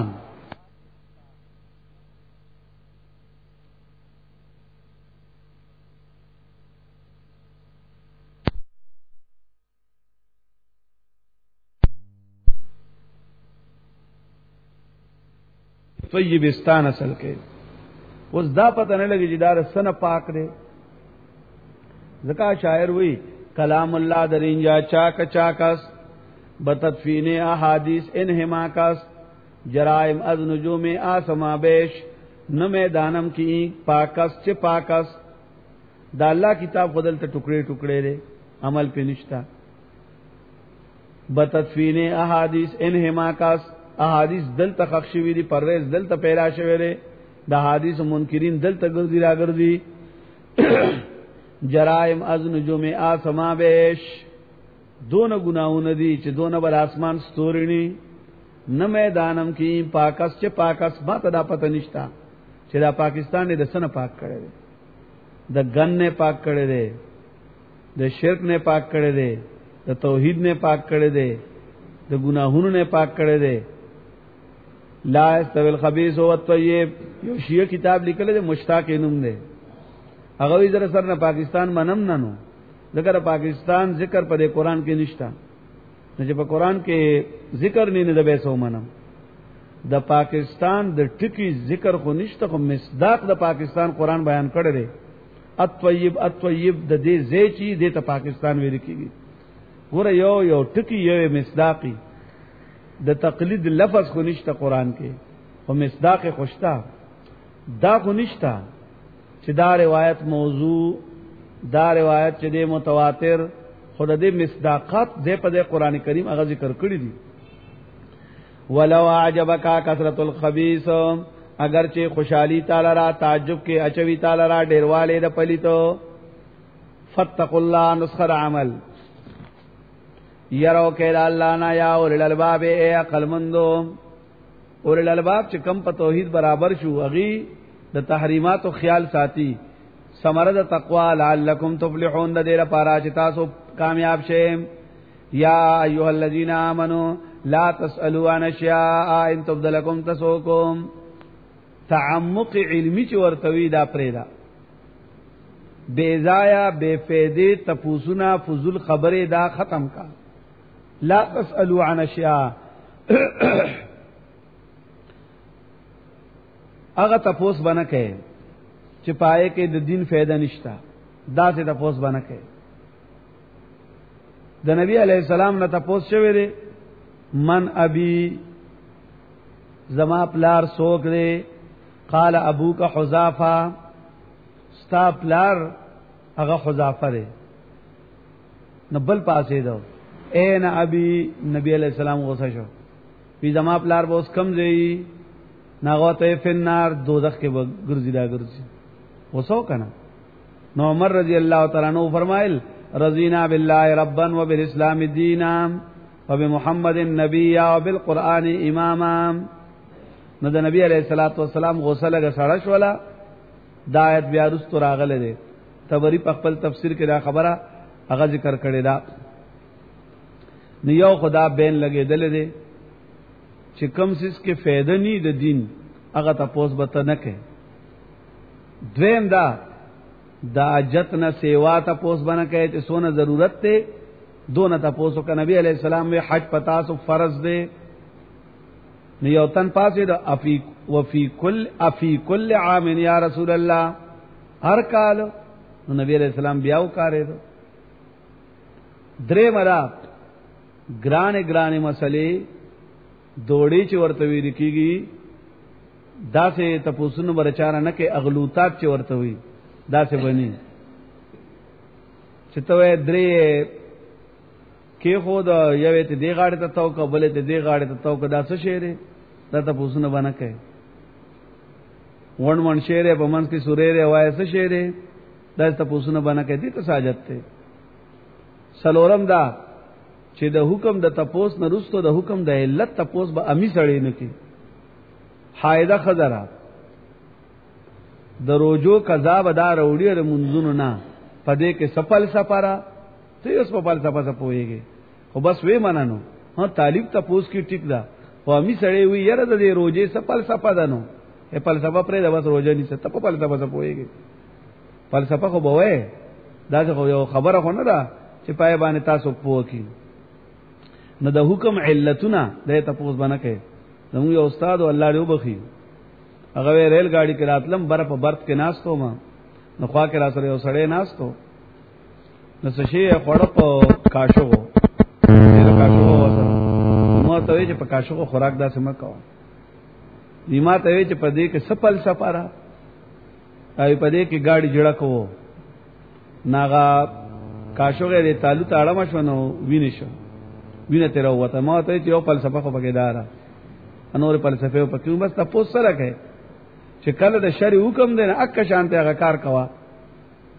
طیبستان اصل کې اوس دا پته نه لګي چې دا سن پاک دی ځکه شاعر وی کلام الله درینجا چاک چاکس بتدفین احادیث انہما کس جرائم از نجوم آسما بیش نہ میدانم کی پاکس چ پاکس دا الله کتاب بدل ته ټوکړي ټوکړي دي عمل په نشتا بتدفین احادیث انہما کس احادیث دل تخخ شوی دی پرېز دل ته پیدا شوی دی د حدیث منکرین دل ته ګرځي راګرځي جرائم از نجوم آسما بیش دون گناہوں دی چې دون بر آسمان ستورنی نه میدانم کی پاکس چې پاکس ما ته دا پته نشتا چې دا پاکستان دې سن پاک کړي دي د ګن نه پاک کړي دي د شرک نه پاک کړي دي د توحید نه پاک کړي دي د گناہوں نه پاک کړي دي لا استوی الخبیث والطیب یو شیعہ کتاب لیکل دی مشتاق نوم دی هغه وی در سره پاکستان منم نه نو ذکر پاکستان ذکر په قرآن کې نشتا نه چې په قرآن کې ذکر نه د بیسو منم د پاکستان د ټکی ذکر خو نشته خو مصداق د پاکستان قرآن بیان کړی دی الطیب الطیب د دې زیچی د ته پاکستان ویل کیږي ګوره یو ټکی یو مصداقی د تقلید لفظ خو نشته قرآن کې او مصداق خوشتا دا خو نشته چې دا روایت موضوع دا روایت چې د متواتر خود دې مصداقات دې په قرآن کریم هغه ذکر کړی دي ولو اعجبک کثرت الخبیث اگر چې خوشحالی تعالی را تعجب کې اچوي تعالی را ډیرواله د پلیتو فتقوا الله نسخر عمل یرو کې الله نه یا اولل الباب اے عقل مندو اولل الباب چې کم په توحید برابر شو اغي د تحریمات او خیال ساتي ثمره د تقوا لعلکم تفلحون د دې لپاره چې تاسو کامیاب شئ یا ایها الذین آمنوا لا تسألوا عن اشیاء ان تبد لكم تسؤکم تعمق علمی چې ورتوی دا پرېدا بیزایا بے فیدې تپوسنا فضول خبره دا ختم کا لا تسألوا عن اشیاء اغه تپوس بنه کې چې پائے کې د دین فائدہ نشتا دا څه تپوس بنه کې د نبی علیہ السلام نه تپوس شوی دی من ابي زما پلار سوک دی قال ابوک حذافه ستا پلار هغه حذافه دی نبل پاسې دو اے ابي نبی علیہ السلام غوسه شو پی زما پلار به اوس کم دی ناغوته فنار دوزخ کې ګرځي دا ګرځي وسو کنه نو عمر رضی اللہ تعالی عنہ فرمایل رضینا بالله ربا وبالاسلام دینا وبمحمد النبی وبالقران اماما نو د نبی علیہ الصلوۃ والسلام غوسه لګه سړش ولا دا آیت بیا رست راغله ده تبری په خپل تفسیر کې دا خبره هغه ذکر کړی دا نو یو خدا بین لګیدل دي چې کم سیس کې فائدہ نی د دین هغه تاسو به ته نه کې دویم دا جتنا سیوا تاسو باندې کې چې سونه ضرورت ته دون تاسو کا نبی علیہ السلام میں حج پتا سو فرض دے نیوتن پاسه دا افی کل عام یا رسول الله هر کال نو نبی علیہ السلام بیاو کارے دو درې مرا ګرانه مسلې دوړي چې ورته وی کیږي دا سه تپوسونو برچاره نه کې اغلوطات چې ورته وی دا سه بني چې ته درې کې خود یوه ته دی غاړه ته تو قبل ته دی غاړه ته تو دا څه شعر دا تپوسونو باندې کوي ون شعر په منځ کې سورې وای څه شعر دا تپوسونو باندې کوي دې ته ساجت ته سلورم دا چې د حکم د تپوس نه رستو د حکم د علت تپوس به امی سړی نه کی حایده خزرا د روجو قضا ودا وروړي د منځونو نه پدې کې سپل سپارا ته اوس په پال سپا سپويږي خو بس وې منانو ها طالب تپوس کی ټیک دا خو امی سړی وی یره د روجې سپل سپا دنو په پال سپا پرې د بس روجه ني ست په پال سپا سپويږي پال سپا خو بوې دا خو یو خبره خو نه ده چې پای باندې تاسو پوکي نو د حکم علتونه د تپوس باندې کې زموږ یو استاد الله دې وبخي هغه ریل گاڑی کې راتلم بر په برت کې ناستو ما نو خوا کې را سره یو سړی ناستو نو څه شي خړ په کاشو نو ته وی چې په کاشو خوراک داسې مکو نیمه ته وی چې په دې کې سپل سپارا ay پدې کې گاڑی جوړه کوو ناغا کاشوغه دې تعلق تاړه مشونو وینښ وینه تیر وته ما ته یو فلسفه خو بګی دارا انور فلسفه په کوم بس تاسو سره کې چې کله د شری حکم دی نه اک شانته هغه کار کوا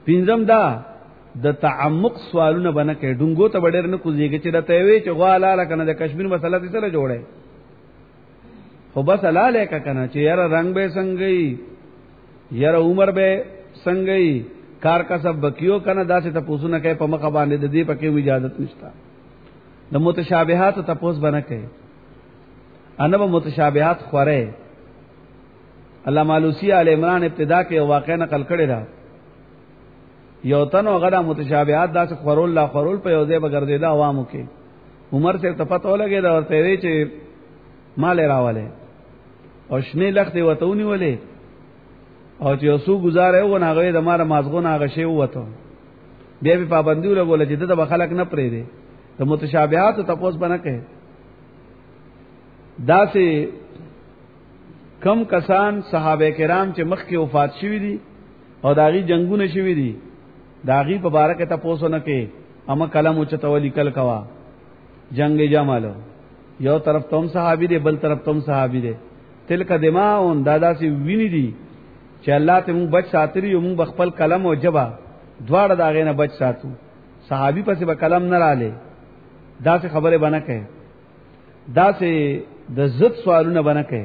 پینځم دا د تعمق سوالونه بنه کې ډنګو ته وړر نه کوزيږي چې راته وی چې غوالاله کنه د کشمیر مسله دې سره جوړه خو بس لاله کنه چې یاره رنگ به څنګه یاره عمر به څنګه کار کا سب بکیو کنه داسې ته پوسونه کوي په مخ باندې د دې پکې اجازه نشته د متشابهات ته پوس بنه کوي انبه متشابهات خوره علامه علوسی ال عمران ابتدا کې واقع نقل کړی دا یو تنو غدا متشابهات داسې خورول لا خورول په یو ځای بغرزیدا عوامو کې عمر سے تپت ولګي دا ورته وی چې مال راواله او شنه لخت وتهونی ولې او چې اوسو گزاره و نه غوي د مار مازغون هغه شی وته بیا په پابندي ولګول چې د خلک نه پرې دي د متشابهات ته پوس بنه کوي دا سه کم کسان صحابه کرام چې مخ کې وفات شوی دي او داغي جنگونه شوی دي داغي په باره کې تاسو نه کې اما کلم او چتولی کل کوا جنگ جمالو یو طرف تم صحابي دي بل طرف تم صحابي دي تلک دماون دادا سي ویني دي چې الله ته مونږ بچ ساتري او مونږ خپل کلم او جبا دواړه داغې نه بچ ساتو صحابي پسې به کلم نه رااله دا څه خبره بنه کوي دا څه د عزت سوالونه بنه کوي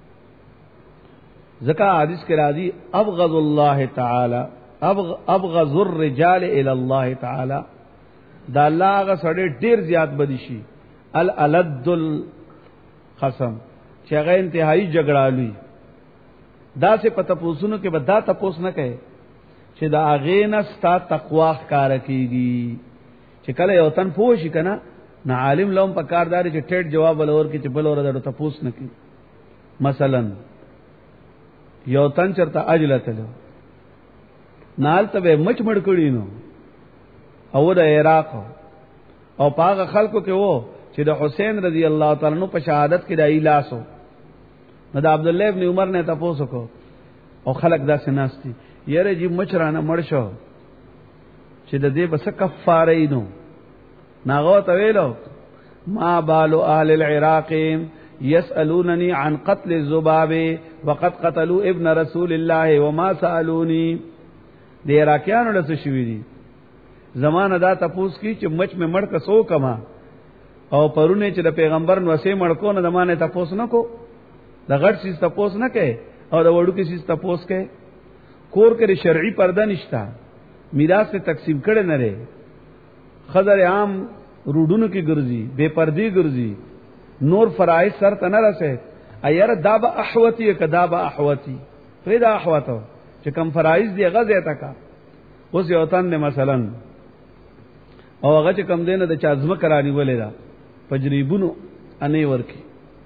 ذکا حدیث کې راځي ابغض الله تعالی ابغض الرجال الى الله تعالی دا الله غ سړی ډیر زیات بدی شي الالد الخصم چې هغه انتهایی جګړالوي دا سه پته پوسونو کې به دا تاسو نه کوي چې دا هغه نه ستا تقوا ښکار کیږي چې کله یو تن پوه شي کنه نه عالم لوم په کارداري چې ټیټ جواب ولور کې چې بل اور دا تاسو نه کوي مثلا یو تن چرته اجلته نال ته مچ مړ کړي نو او د عراق او پاغه خلکو کې وو چې د حسین رضی الله تعالی عنہ په شهادت کې د ایلاسو نو د عبد الله ابن عمر نه تاسو کو او خلک دا سناستي یره جی مچرانه مړ شو چې د دې بس کفاره نو ناغو ته ویلو ما بال اهل العراق يسالونني عن قتل الذباب وقد قتلوا ابن رسول الله وما سالوني د عراقیانو له څه شوی دي زمانه دا تپوس کی چې مچ می مړ کسو کما او پرونه چې د پیغمبر نو سه مړ کو نه زمانه تپوس نه کو د غټ سیس تپوس نه کوي او د وړو کې سیس تپوس کوي کور کې شرعي پرده نشتا میراث ته تقسیم کړي نه لري خضر عام روډونو کې ګرځي بے پردي ګرځي نور فرائض سر ته نه رسه ایر داب احوتی کداب احوتی پیدا احوتو چې کم فرائض دی غزه تا کا اوس یو تن مثلا او هغه چې کم دینه د چازمه کرانی ولې دا پجریبونو انې ورکی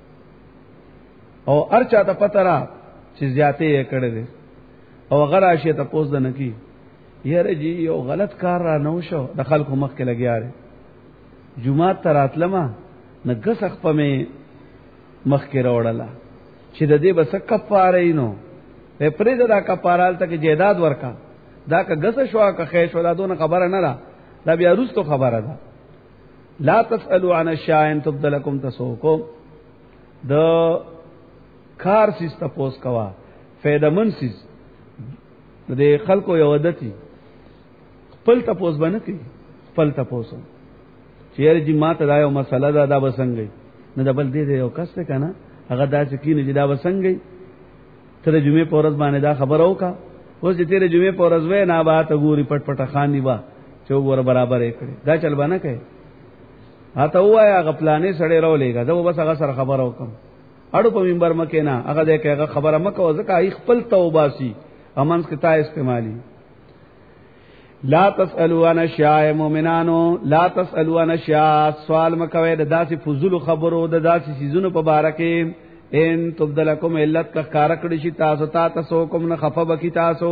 او ارچا ته پترا چې زیاته یې کړې دي او هغه راشي ته پوس دنه کی یاره جی یو غلط کار را نو شو د خلکو مخ کې لګیاره جمعه تراتلمه نګسخ په مې مخ کې راوړله چې د دې بس کفاره نو په پرې دا کفارال ته کې جیداد ورکا دا که غس شو که خیش ولا دون خبره نه را دا بیا روستو خبره ده لا تسالوا عن الشاء تبدلكم تسوكم د کار سیس تپوس کوا فائدہ من سیس د خلکو یو عادتي خپل تپوس باندې کی خپل تپوس چیر جی ماته دا یو مسله دا بسنګي نه دبل دې یو کس ته کنه هغه دا چې کینې دا بسنګي تر جمعې پورز باندې دا خبر اوکا اوس چې تیرې جمعې پورز وې نه با ته ګوري پټ پټ خان دی با چې ور برابر یې کړی دا چل باندې کوي اته وایا هغه پلانې سړې راولېګا دا بس هغه سره خبر اوکم اړو په منبر مکه نه هغه دې کې هغه خبره مکه ځکه ای خپل توباسي امانس کې تا استعمالي لا تسالوا عن اشیاء مؤمنانو لا تسالوا عن اشیاء سوال مکوي د داسې فضول خبرو د داسې سيزونو په باره کې ان تبدلکم علت کا کار کړی شي تاسو کوم نه خفه بکی تاسو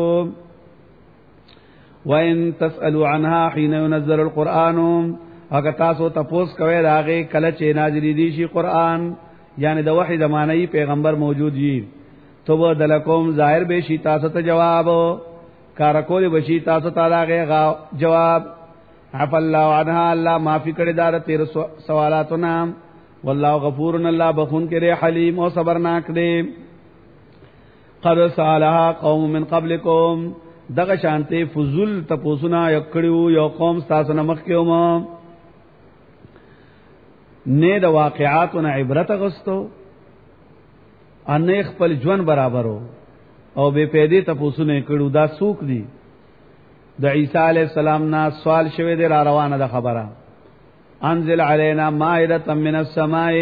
وان تسالوا عنها حين ينزل القران اگر تاسو تپوس کوي راغه کله چې نازل دي شي قران یعنی د وحی زمانه پیغمبر موجود وي تو دلکم ظاهر به شي تاسو ته جواب کار کول بشي تاسو ته راغه جواب عف الله عنها الله معافي کړی دار تیر سوالاتونه والله غفور الله بخون کې حلیم او صبرناک دی قد سالها قوم من قبلكم دغه شانته فضول تپوسنا یکړیو یو قوم تاسو نه مخ کېوم نه د واقعاتو نه عبرت غستو ان خپل ژوند برابرو او به پیدې تپوسونه کړو دا سوق دي د عیسی علی السلام نه سوال شوه دی را روانه ده خبره انزل علینا مائده من السماء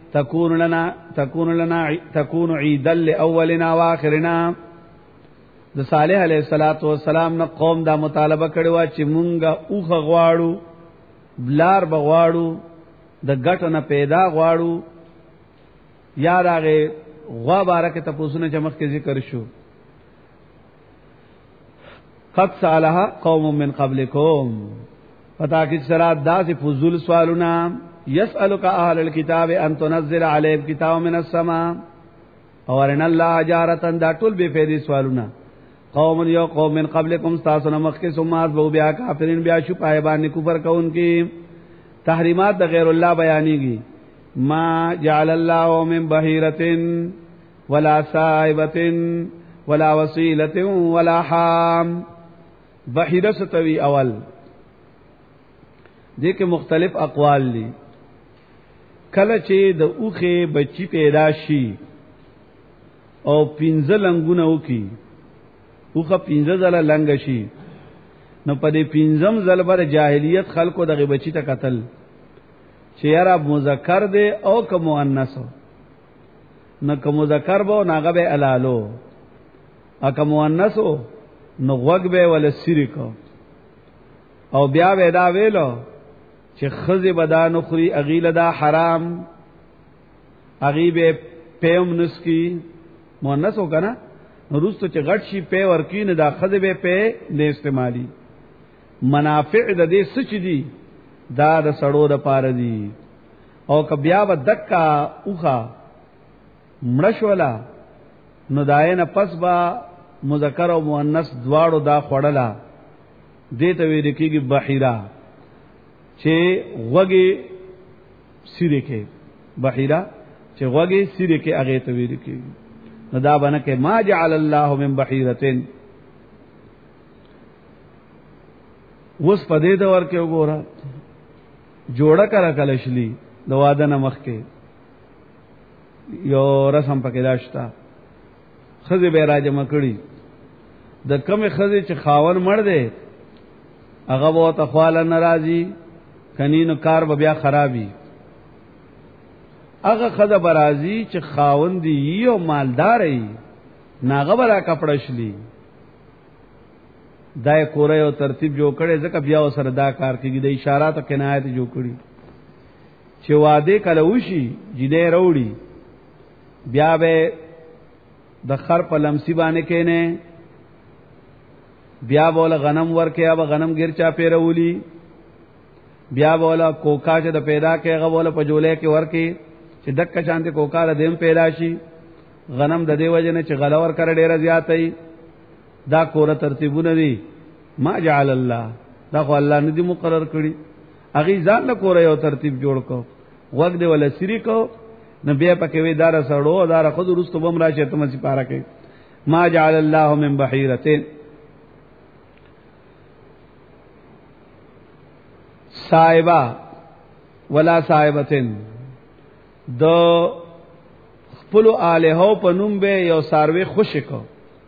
تكون عيدا لاولنا واخرنا د صالح علیہ الصلات والسلام نه قوم دا مطالبه کړي وا چې مونږه اوخه غواړو بلار بغواړو د ګټ نه پیدا غواړو یا راغه غوا بارکه تاسو چمخ کې ذکر شو قد سالها قوم من قبلكم پتا کې سرات داسې فضول سوالونه يسألك اهل الكتاب ان تنزل عليهم كتاب من السماء اورن الله جارتن دا ټول به فائدې سوالونه قوم یو قوم من قبلكم تاسو نه مخکې سمات بو بیا کافرین بیا شو پای باندې کفر کوونکې تحریمات د غیر الله بیانېږي ما جعل الله من بحيرة ولا سائبة ولا وسيلة ولا حام بحیره ستوي اول دې کې مختلف اقوال دي کله چې د اوخه بچی پیدا شي او پینځه لنګونه وکي اوخه پینځه ځله لنګ شي نو په دې پینځم ځل بر جاهلیت خلکو دغه بچی ته قتل چې یاره مذکر دی او که مؤنث نو که مذکر به ناغه به الالو اکه مؤنث نو غوږ به ول سری کو او بیا ودا ویلو چې خزی بدانو خوري اغیل دا حرام اغیبه پیم نسکی مؤنث وکنه روستو چې غټ شي په ورکینه دا خزی به په نه استعمالي منافع د دې سچ دي دا د سړو د پاره دي او ک بیا و دکا اوخه مړشولا نو داینه پس با مذکر او مؤنث دواړو دا خړلا دته ویل کېږي بحیره چې وګي سیره کې بحیره چې وګي سیره کې هغه ته ویل کېږي نو دا باندې کې ما جعل الله من بحیرتين وس پدې دا ورکه وګوره جوړه کرا کلشلی د واده نه مخ کې یو رسم پکې داشتا خزه به راجمه کړي د کمه خزه چې خاون مړ دی هغه وو تخواله ناراضي کنینو کار به بیا خرابي هغه خزه برازي چې خاون دی یو مالدار ای ناغه برا کپړشلی دای کورې او ترتیب جوړ کړي ځکه بیا وسره دا کار کوي د اشارات او کنایت جوړ کړي چې واده کله وشي جدي وروړي بیا به د خر په لمسی باندې کېنه بیا بوله غنم ورکه یا غنم ګر چا پیرولي بیا بوله کوکا چې د پیدا کې هغه بوله په جولې کې ورکه چې دک شانته کوکا د دیم پیدا شي غنم د دې وجه نه چې غلور کړ ډیر زیاتې دا کور ترتیبونه دي ما جعل الله دا خو الله نه دي مقرر کړی اغه ځان له کور یو ترتیب جوړ کو وګ دی ولا سری کو نبی پکې وی دار سړو دار خود رستو بم راشه ته مې پارا کې ما جعل الله من بحیرتين صائبہ ولا صائبتين دو خپل الہو پنوم به یو ساروی خوش کو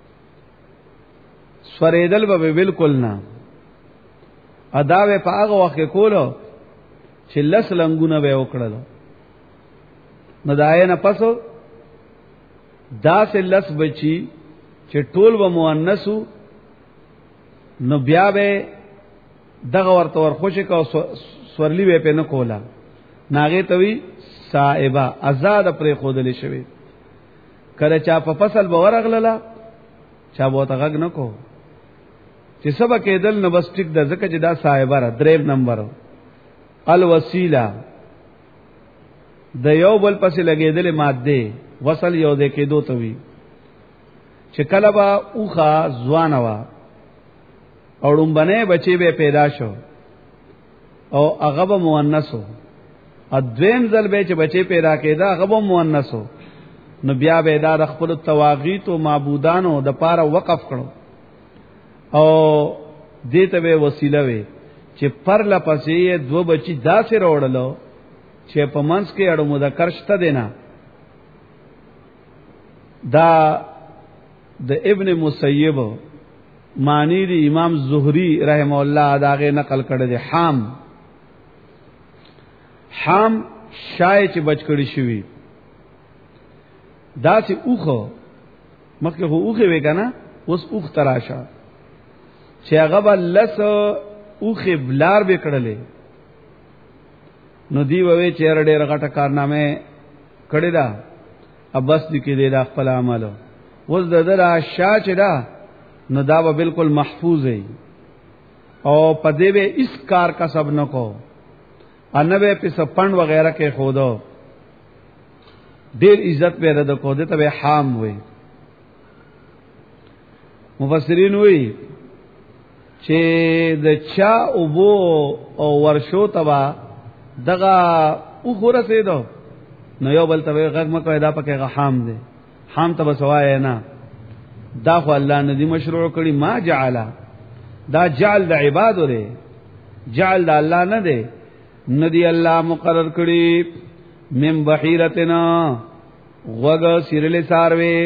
سوریدل به بالکل نه اداوه په هغه وخت کولو چې لس لنګونه به وکړل نو داینه پسو دا سه لس بچی چې ټول و مؤنثو نو بیا به دغه ورته ور خوشی کو سورلی به په نه کولا ناغه توی صائبہ آزاد پر خودلې شوی کله چا په فصل به ورغللا چا به تغږ نه کو چې سبا کېدل نو بس ټیک د زکه چې دا صائبہ را دریم نمبر الوسیله د یو بل پسې لګېدل ماده وصل یو د کې دوه توي چې کله با اوخه ځوان وا اورم بنه بچي به پیدا شو او هغه به مؤنثو ادویم ځل به چې بچي پیدا کېدا هغه به مؤنثو نو بیا به دا د خپل تواغیت او معبودانو د پاره وقف کړو او دته به وسیله وي چې پر لپسې دو بچی داسې راوړلو چې په منځ کې اړو مذکر شته دینا دا د ابن مسیب معنی دی امام زهری رحم الله داغه نقل کړی دی. حام شای چې بچ کړی شوی دا چې اوخه مخکې خو اوخه وې کنه اوس اوخ تراشه چې هغه بل لس اوخه بلار به کړلې نو دی وې چې ډېر غټه کارنامه کړی دا ابس دې کې دې خپل عمل اوس د دره شا چې دا نو دا به بالکل محفوظ ہے او پدې به اس کار کا سب نہ کو انبه په سپند وغیرہ کې خودو ډیر عزت به رد کو دې ته حام وي. مفسرین وي چې د چا او بو او ورشو تبا دغه او خورسه دو نو یو بل ته غږ مکو دا پکې حام دی. حام تبا سوای نه دا خو الله ندی مشروع کړي ما جعل دا جعل د عبادو دی جعل د الله نه دی ندی الله مقرر کړي من بحیرتنا غوغ سیرل ساروي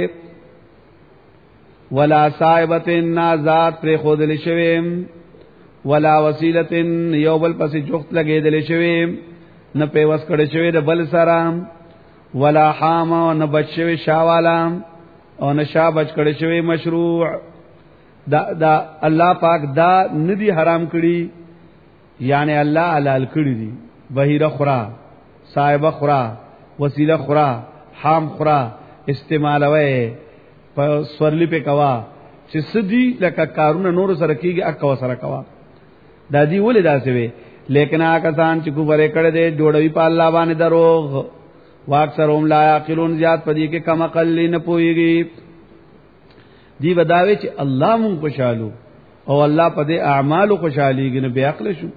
ولا صائبتن ذات پر خودل شویم ولا وسیلتن یو بل پس جوخت لګیدل شویم نه په وس کړي شوی د بل سلام ولا حام نه بچوي شاوالام او نشا بچ کړي شوی مشروع دا الله پاک دا ندی حرام کړي یعنی الله حلال کړي دي. بحیره خورا صاحب خورا وسیله خورا حام خورا استعمال وای په سورلی په کوا چې سدي لکه کارونه نور سره کیږي اکوا سره کوا دا دی ولې داسې وي لیکن هغه کسان چې کو بره کړه دې جوړوي په الله باندې دروغ واکثرهم لا یعقلون زیات پدې کې کم عقل نه پويږي. دی بداوي چې الله مون خوشالو او الله پدې اعمال خوشاليږي نه بے عقل شو.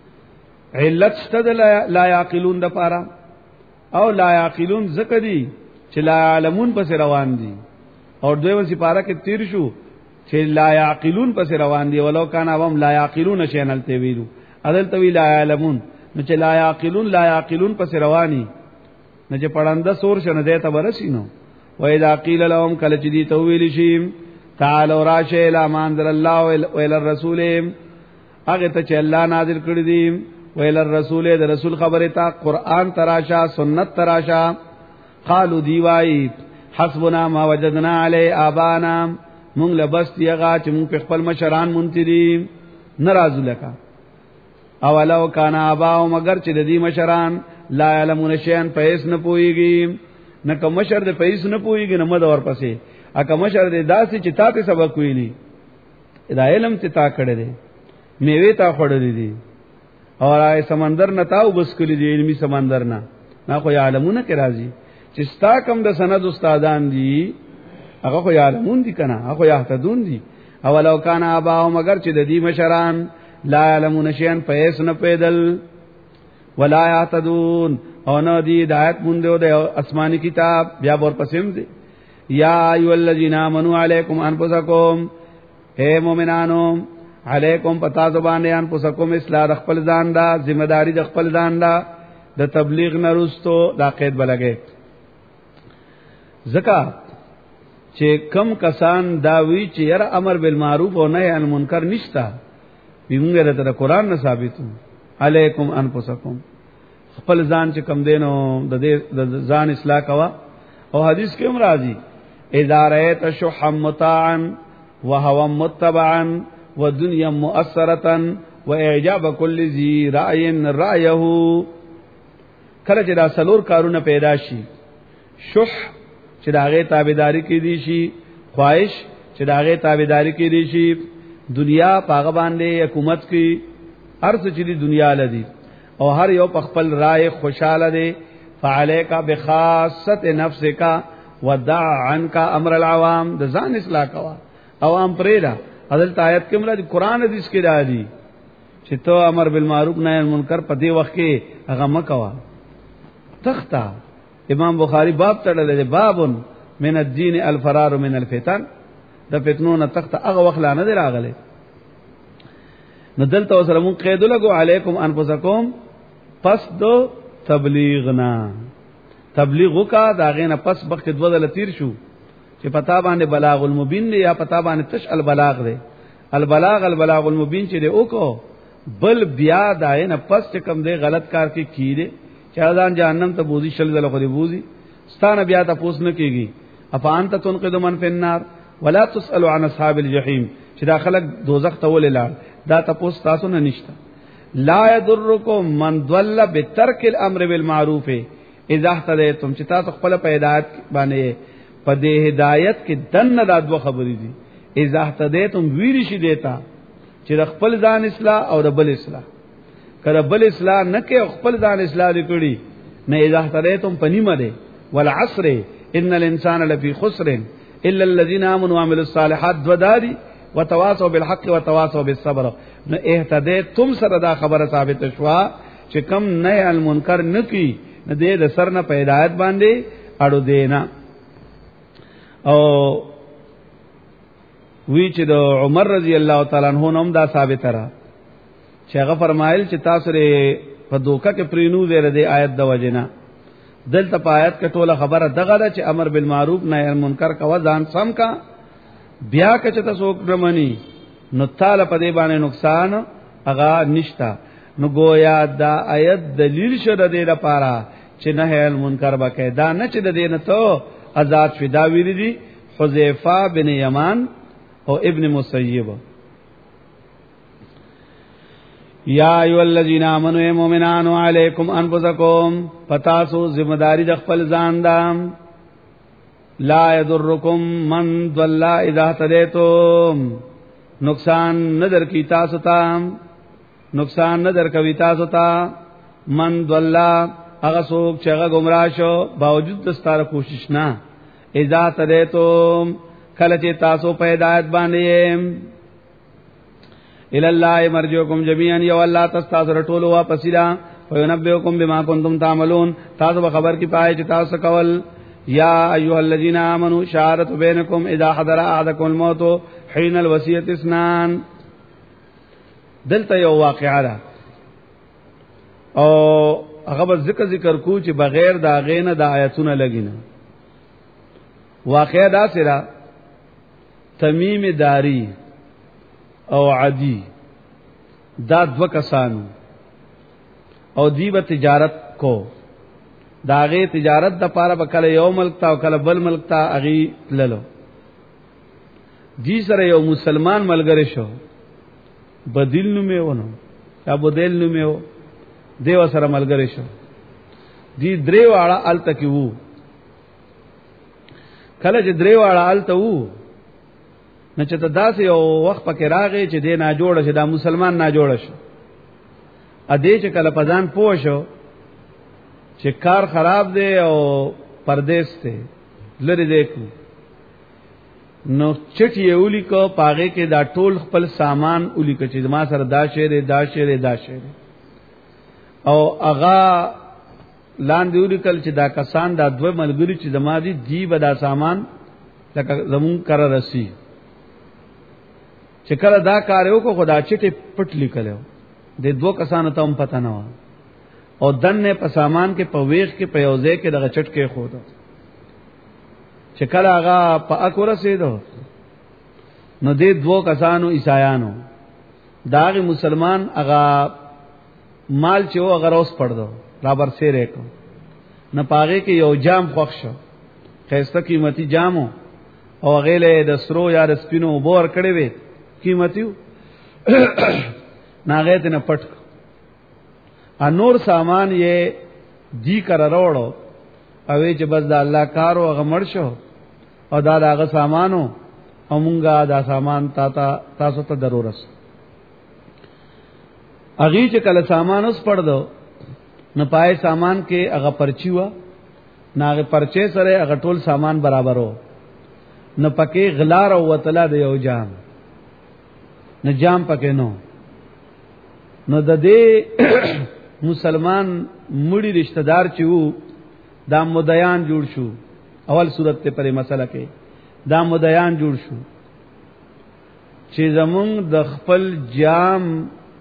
علت شته لا یعقلون د پاره او لا یعقلون زکدي چې لا علمون پس روان دي اور دویم سپاره کې تیر شو چې لا یعقلون پس روان دي ولو کان هم لا یعقلون شینل ته ویلو عدل توی لا علمون نو چې لا یعقلون پس رواني نه چې پړنده سور شنه دیته ورسینو و اذا قیل لهم کل چې دی تویل شي تعالوا راشه الى ما انزل الله والى الرسول هغه ته چې الله نازل کړی دی والى الرسول د رسول خبره تا قران تراشا سنت تراشا قالوا دیوای حسبنا ما وجدنا علی آبانا مونږ لبس دیغه چې مونږ په خپل مشران مونتری ناراض لکا اولو کان اباو مگر چې د دې مشران لا علمون شیئا پیس نه پويږي نه کوم مشر د پیس نه پويږي نه مد اور پسې اګه مشر د داسې چې تاسو سبق ویلي دا علم چې تا کړی دی میوه تا خړلې دي اور آی سمندر نه تاو بس کړی دی علمي سمندر نه خو علمون کې راځي چې ستا کم د سند استادان دي هغه خو علمون دي کنه هغه یهتدون دي اولو کان اباو مگر چې د دې مشران لا علمون شیئا پیس نه پیدل ولا یهتدون او نو دی ہدایت مونږ د آسمانی کتاب بیا ور پسیم دي. یا ایو الذین آمنوا علیکم انفسکم اے مومنانو علیکم پتا زبان انفسکم اصلاح د خپل ځان دا ذمہ داری د خپل ځان دا د تبلیغ نه رستو دا قید بلګي زکا چې کم کسان دا وی چې یره امر بالمعروف او نهی عن المنکر نشتا بیمغه د قرآن نه ثابتو علیکم انفسکم خپل ځان چې کم دینو د ځان اصلاح کوا او حدیث کې هم راځي اذا رأيت شحا مطاعا وهوى متبعا ودنيا مؤثرة واعجاب كل ذي رأي رأيه کله چې دا سلور کارونه پیدا شي شح چې داغه تابعداري کې دي شي خواهش چې داغه تابعداري کې دي شي دنیا پاغه باندې حکومت کې ارث چې دی دنیا لدی او هر یو په خپل رائے خوشاله دی فعلیک بخاصه نفسک ودع عنک امر العوام د ځان اصلاح کوا عوام پرېدا حضرت آیت کې مراد قران حدیث کې راځي چې تو امر بالمعروف نهی عن المنکر په دې وخت کې هغه مکوا تختا امام بخاری باب تړل دی باب من الدین الفرار من الفتن د فتنو نه تخت هغه وخت لا نه راغله نو دلته وسره مون قید لګو علیکم انفسکم پس دو تبلیغنا تبلیغ وکا دا غینه پس بخت دو دل تیر شو چې پتا باندې بلاغ المبین دی یا پتا باندې تش البلاغ دی البلاغ المبین چې دی وکړو بل بیا داینه پس چې کم دی غلط کار کې کیږي چې ځان جهنم ته بوزي شل دل خو دی بوزي ستانه بیا ته پوس نه کیږي افانت تنقذ من فی النار ولا تسأل عن اصحاب الجحیم چې دا خلک دوزخ ته ولې لاړ دا تاسو تاسو نه نشته لا يضركم من ضل بترك الامر بالمعروف اذا اهتديتم چې تاسو خپل پیدایت باندې په دې هدایت کې دنه دا دوه خبرې دي اذا اهتديتم ویری شي دیتا چې خپل ځان اصلاح او د بل اصلاح کله بل اصلاح نه کې خپل ځان اصلاح لري نه اذا اهتديتم پنیمه ده والعصر ان الانسان لفي خسر الا الذين امنوا وعملوا الصالحات وداري وتواصوا بالحق وتواصوا بالصبر نو اهتديتم سره دا خبره ثابت شوا چې کم نه المنکر نکی نه دې د سر نه پیدایت باندې اړو دینا او وی چې د عمر رضی الله تعالی عنہ نوم دا ثابت را چې هغه فرمایل چې تاسو لري په دوکه کې پرینو دې ردی آیت د وجنا دلته په آیت کې ټوله خبره دغه ده چې امر بالمعروف نهی عن المنکر کا ځان سم کا بیا که چې تاسو وکړمنی نو تعالی په دې باندې نقصان هغه نشتا نو گویا دا آیت دلیل شوه د دې لپاره چې نهی عن المنکر وکړه دا نه چې د دې نه ته آزاد فدا ویری دي حذیفه بن یمان او ابن مسیب یا ایو الذین آمنوا مومنان علیکم انفسکم پتاسو ذمہ داری د خپل ځان دام لا یضرکم من ضل اذا هتدیتم نقصان نظر کی تاسو ته نقصان نظر کوي تاسو ته من ضل هغه څوک چې هغه گمراه شو باوجود دستاره کوشش نه اذا هتدیتم کله چې تاسو په ہدایت باندې الى الله مرجوکم جميعا یو الله تاسو رټول واپس را وينبئکم بما کنتم تعملون تاسو خبر کی پای چې تاسو کول یا ایها الذین آمنوا شهادة بینکم اذا حضر احدکم الموت حين الوصیة اثنان دلته یو واقعه ده او هغه ذکر کو چې بغیر دا غینه د آیتونه لګینه واقعه دا سره تمیم داری او عدی دا دو کسانو او دیب تجارت کو داغه تجارت د پاره بکله یو ملک تا او کله بل ملک تا اغي تللو دی سره یو مسلمان ملګری شو بدیل نو میونو یا بدیل نو میو دیو سره ملګری شو دی دریواړه الته کی وو کله چې دریواړه الته وو نه چې داسې یو وخت پکې راغی چې دې نه جوړ شي دا مسلمان نه جوړ شي ا دې چې کله پځان پوښو چې کار خراب دی او پردیس ته لری دیکھو نو چټي اولی کو پاغه کې دا ټول خپل سامان اولی کو چې ما سره دا شعر او اغا لاندې اولی کل چې دا کسان دا دوه ملګری چې زما دي دی به دا سامان لکه زمون کر رسی چې کله دا کار یو کو خدا چټي پټ لیکلو د دوه کسانو ته هم پته نه و او دنه په سامان کې په ویخ کې په یوځه کې دغه چټ کې خو دا چې کله هغه په اکور سیدو نو دې دوه کسانو عیسایانو داغه مسلمان هغه مال چې و هغه روس پړدو رابر سیره کو نه پاغه کې یو جام خوښ شو خسته قیمتي جامو او غیله د سرو یا د سپینو بور کړي وي قیمتیو ناغه ته نه پټ انور سامان یې دی کر وروړو اوې چې بس د الله کارو هغه مړ شو او دا هغه سامانو همغه دا سامان تاسو ته ضرورت اغي چې کله سامان اوس پړ دو نه پای سامان کې هغه پرچی و ناغه پرچې سره هغه ټول سامان برابرو نه پکې غلار او وتلا د یو جام نه جام پکې نو د دې مسلمان مړي رشتہ دار چې وو دا مدیان جوړ شو اول صورت ته پرې مسله کې دا مدیان جوړ شو چې زمونږ د خپل جام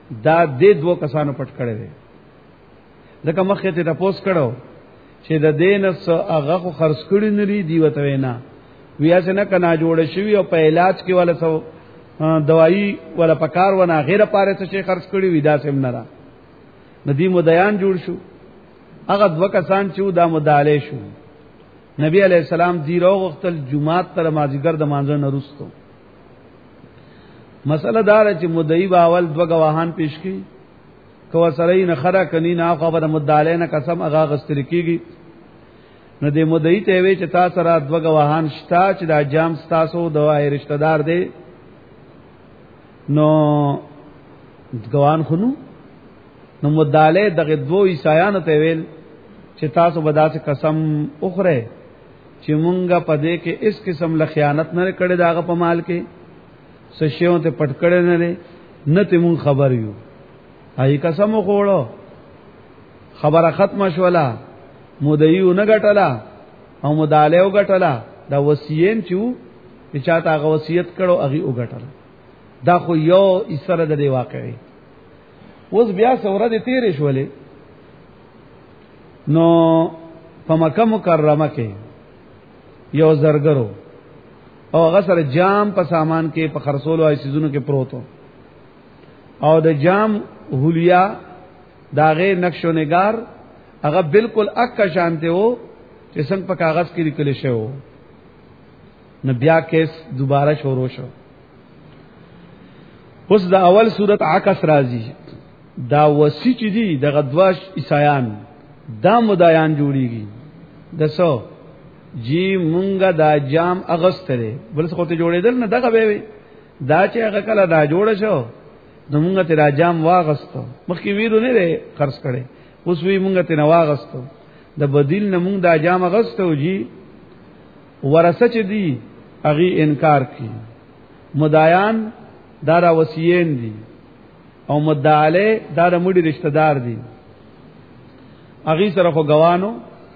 دا دې دوه کسانو پټ کړی دی ځکه مخکې ته تاسو کړو چې د دین هغه خو خرڅ کړی نه دی وته وینا ویا څنګه کنا جوړ شوی او په علاج کې ولا سو دوايي ولا پکار ونه غیره پاره څه خرڅ کړی وی دا سم نه را ندی مدیان جوړ شو هغه دوه کسان چې دا مداله شو نبی علیہ السلام دی رو وختل جمعات تر مازیګر د مانځه نرستو مسله دار چې مدعی باول دوه گواهان پیش کړي کو سره نه خره کني نه خبره مداله نه قسم هغه غستل کیږي نو د مدعی ته وی چې تاسو سره دوه گواهان شتا چې دا جام تاسو دوه رشتہ دار دی نو ګوان خونو نو مداله دغه دوه عیسایانو ته ویل چې تاسو به داسې قسم اخره چې مونږه پدې کې اس قسم له خیانت نه کړي داغه په مال کې سشیوں ته پټ کړي نه ته مون خبر یو هاي قسم خوړو خبره ختمه شولا مودیو نه غټلا او مداله وغټلا دا وصیین چې چاته هغه وصیت کړو هغه وغټلا دا خو یو اسره د دی واقعي اوس بیا سوره دې تیرې شولې نو په مکه مکرمه کې یو زرګرو او هغه سره جام په سامان کې په خرصولو او سيزونو کې پروتو او د جام هولیا داغه نقش و نگار هغه بالکل اکا شانته وو چې څنګه په کاغذ کې لیکل شوی نو بیا کیس دوباره شروع شو اوس د اول صورت عکس راځي دا وسی چې دي د غدواش عیسایان دا مدایان جوړیږي دسو جی مونږه دا جام اغستره بل څه کوته جوړېدل نه دغه به دا چې هغه کله دا جوړ شو نو مونږه ته دا جام واغستو مخکې ویرو نه لري خرڅ کړي اوس وی مونږه ته واغستو د بدیل نه مونږ دا جام اغستو جی ورثه چې دی اغي انکار کی مدایان دارا وصیین دي او مدعاله دارا مړي رشتہ دار دي اغي سره خو غوانو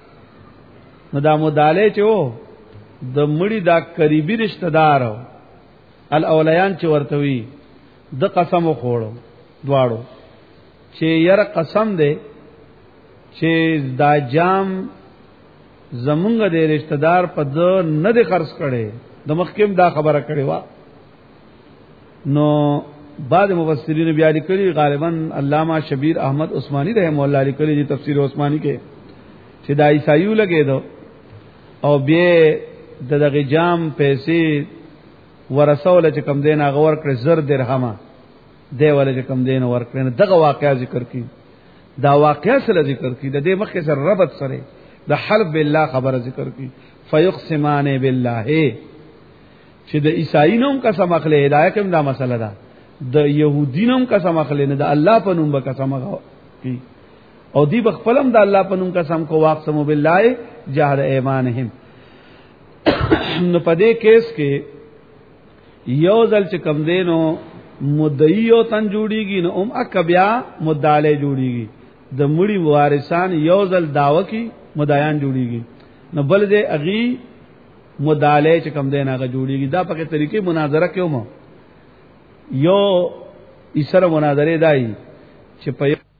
نو دا مداله چې وو د مړی دا قریبی رشتہ دار الاولیان چې ورتوي د قسم خوړو دواړو چې ير قسم دې چې دا جام زمونږ د رشتہ دار په د نه د خرڅ کړي د مخکیم دا خبره کړي وا نو بعد مفسرین بیا لیکلي غالبا علامہ شبیر احمد عثماني رحم الله لیکلي دی تفسیر عثماني کې چې دا عیسایو لګي دو او بیا دغه جام پیسې ورسول چې کم دین هغه ورکړ زر درهمه دی ول چې کم دین ورکړ دغه واقعا ذکر کی دا واقعا سره ذکر کی د دې مخکې سره ربط سره د حلف بالله خبره ذکر کی فیقسمان بالله چې د عیساینوم قسم اخلي هدايه کوم دا مسله ده د يهودینوم قسم اخلي نه د الله په نوم به قسم اخلي او دی بخپلم د الله په نوم قسم کو واقسم بالله جهر ایمانهم نو پدې کیس کې یو ځل چې کم دینو مدعی او تن جوړیږي نو اک بیا مدعاله جوړیږي د مړي وارثان یو ځل داوا کی مدعیان جوړیږي نو بل دې اغي مدعاله چې کم دین هغه جوړیږي دا په طریقې مناظره کوم یو اسره مناظره دای چې په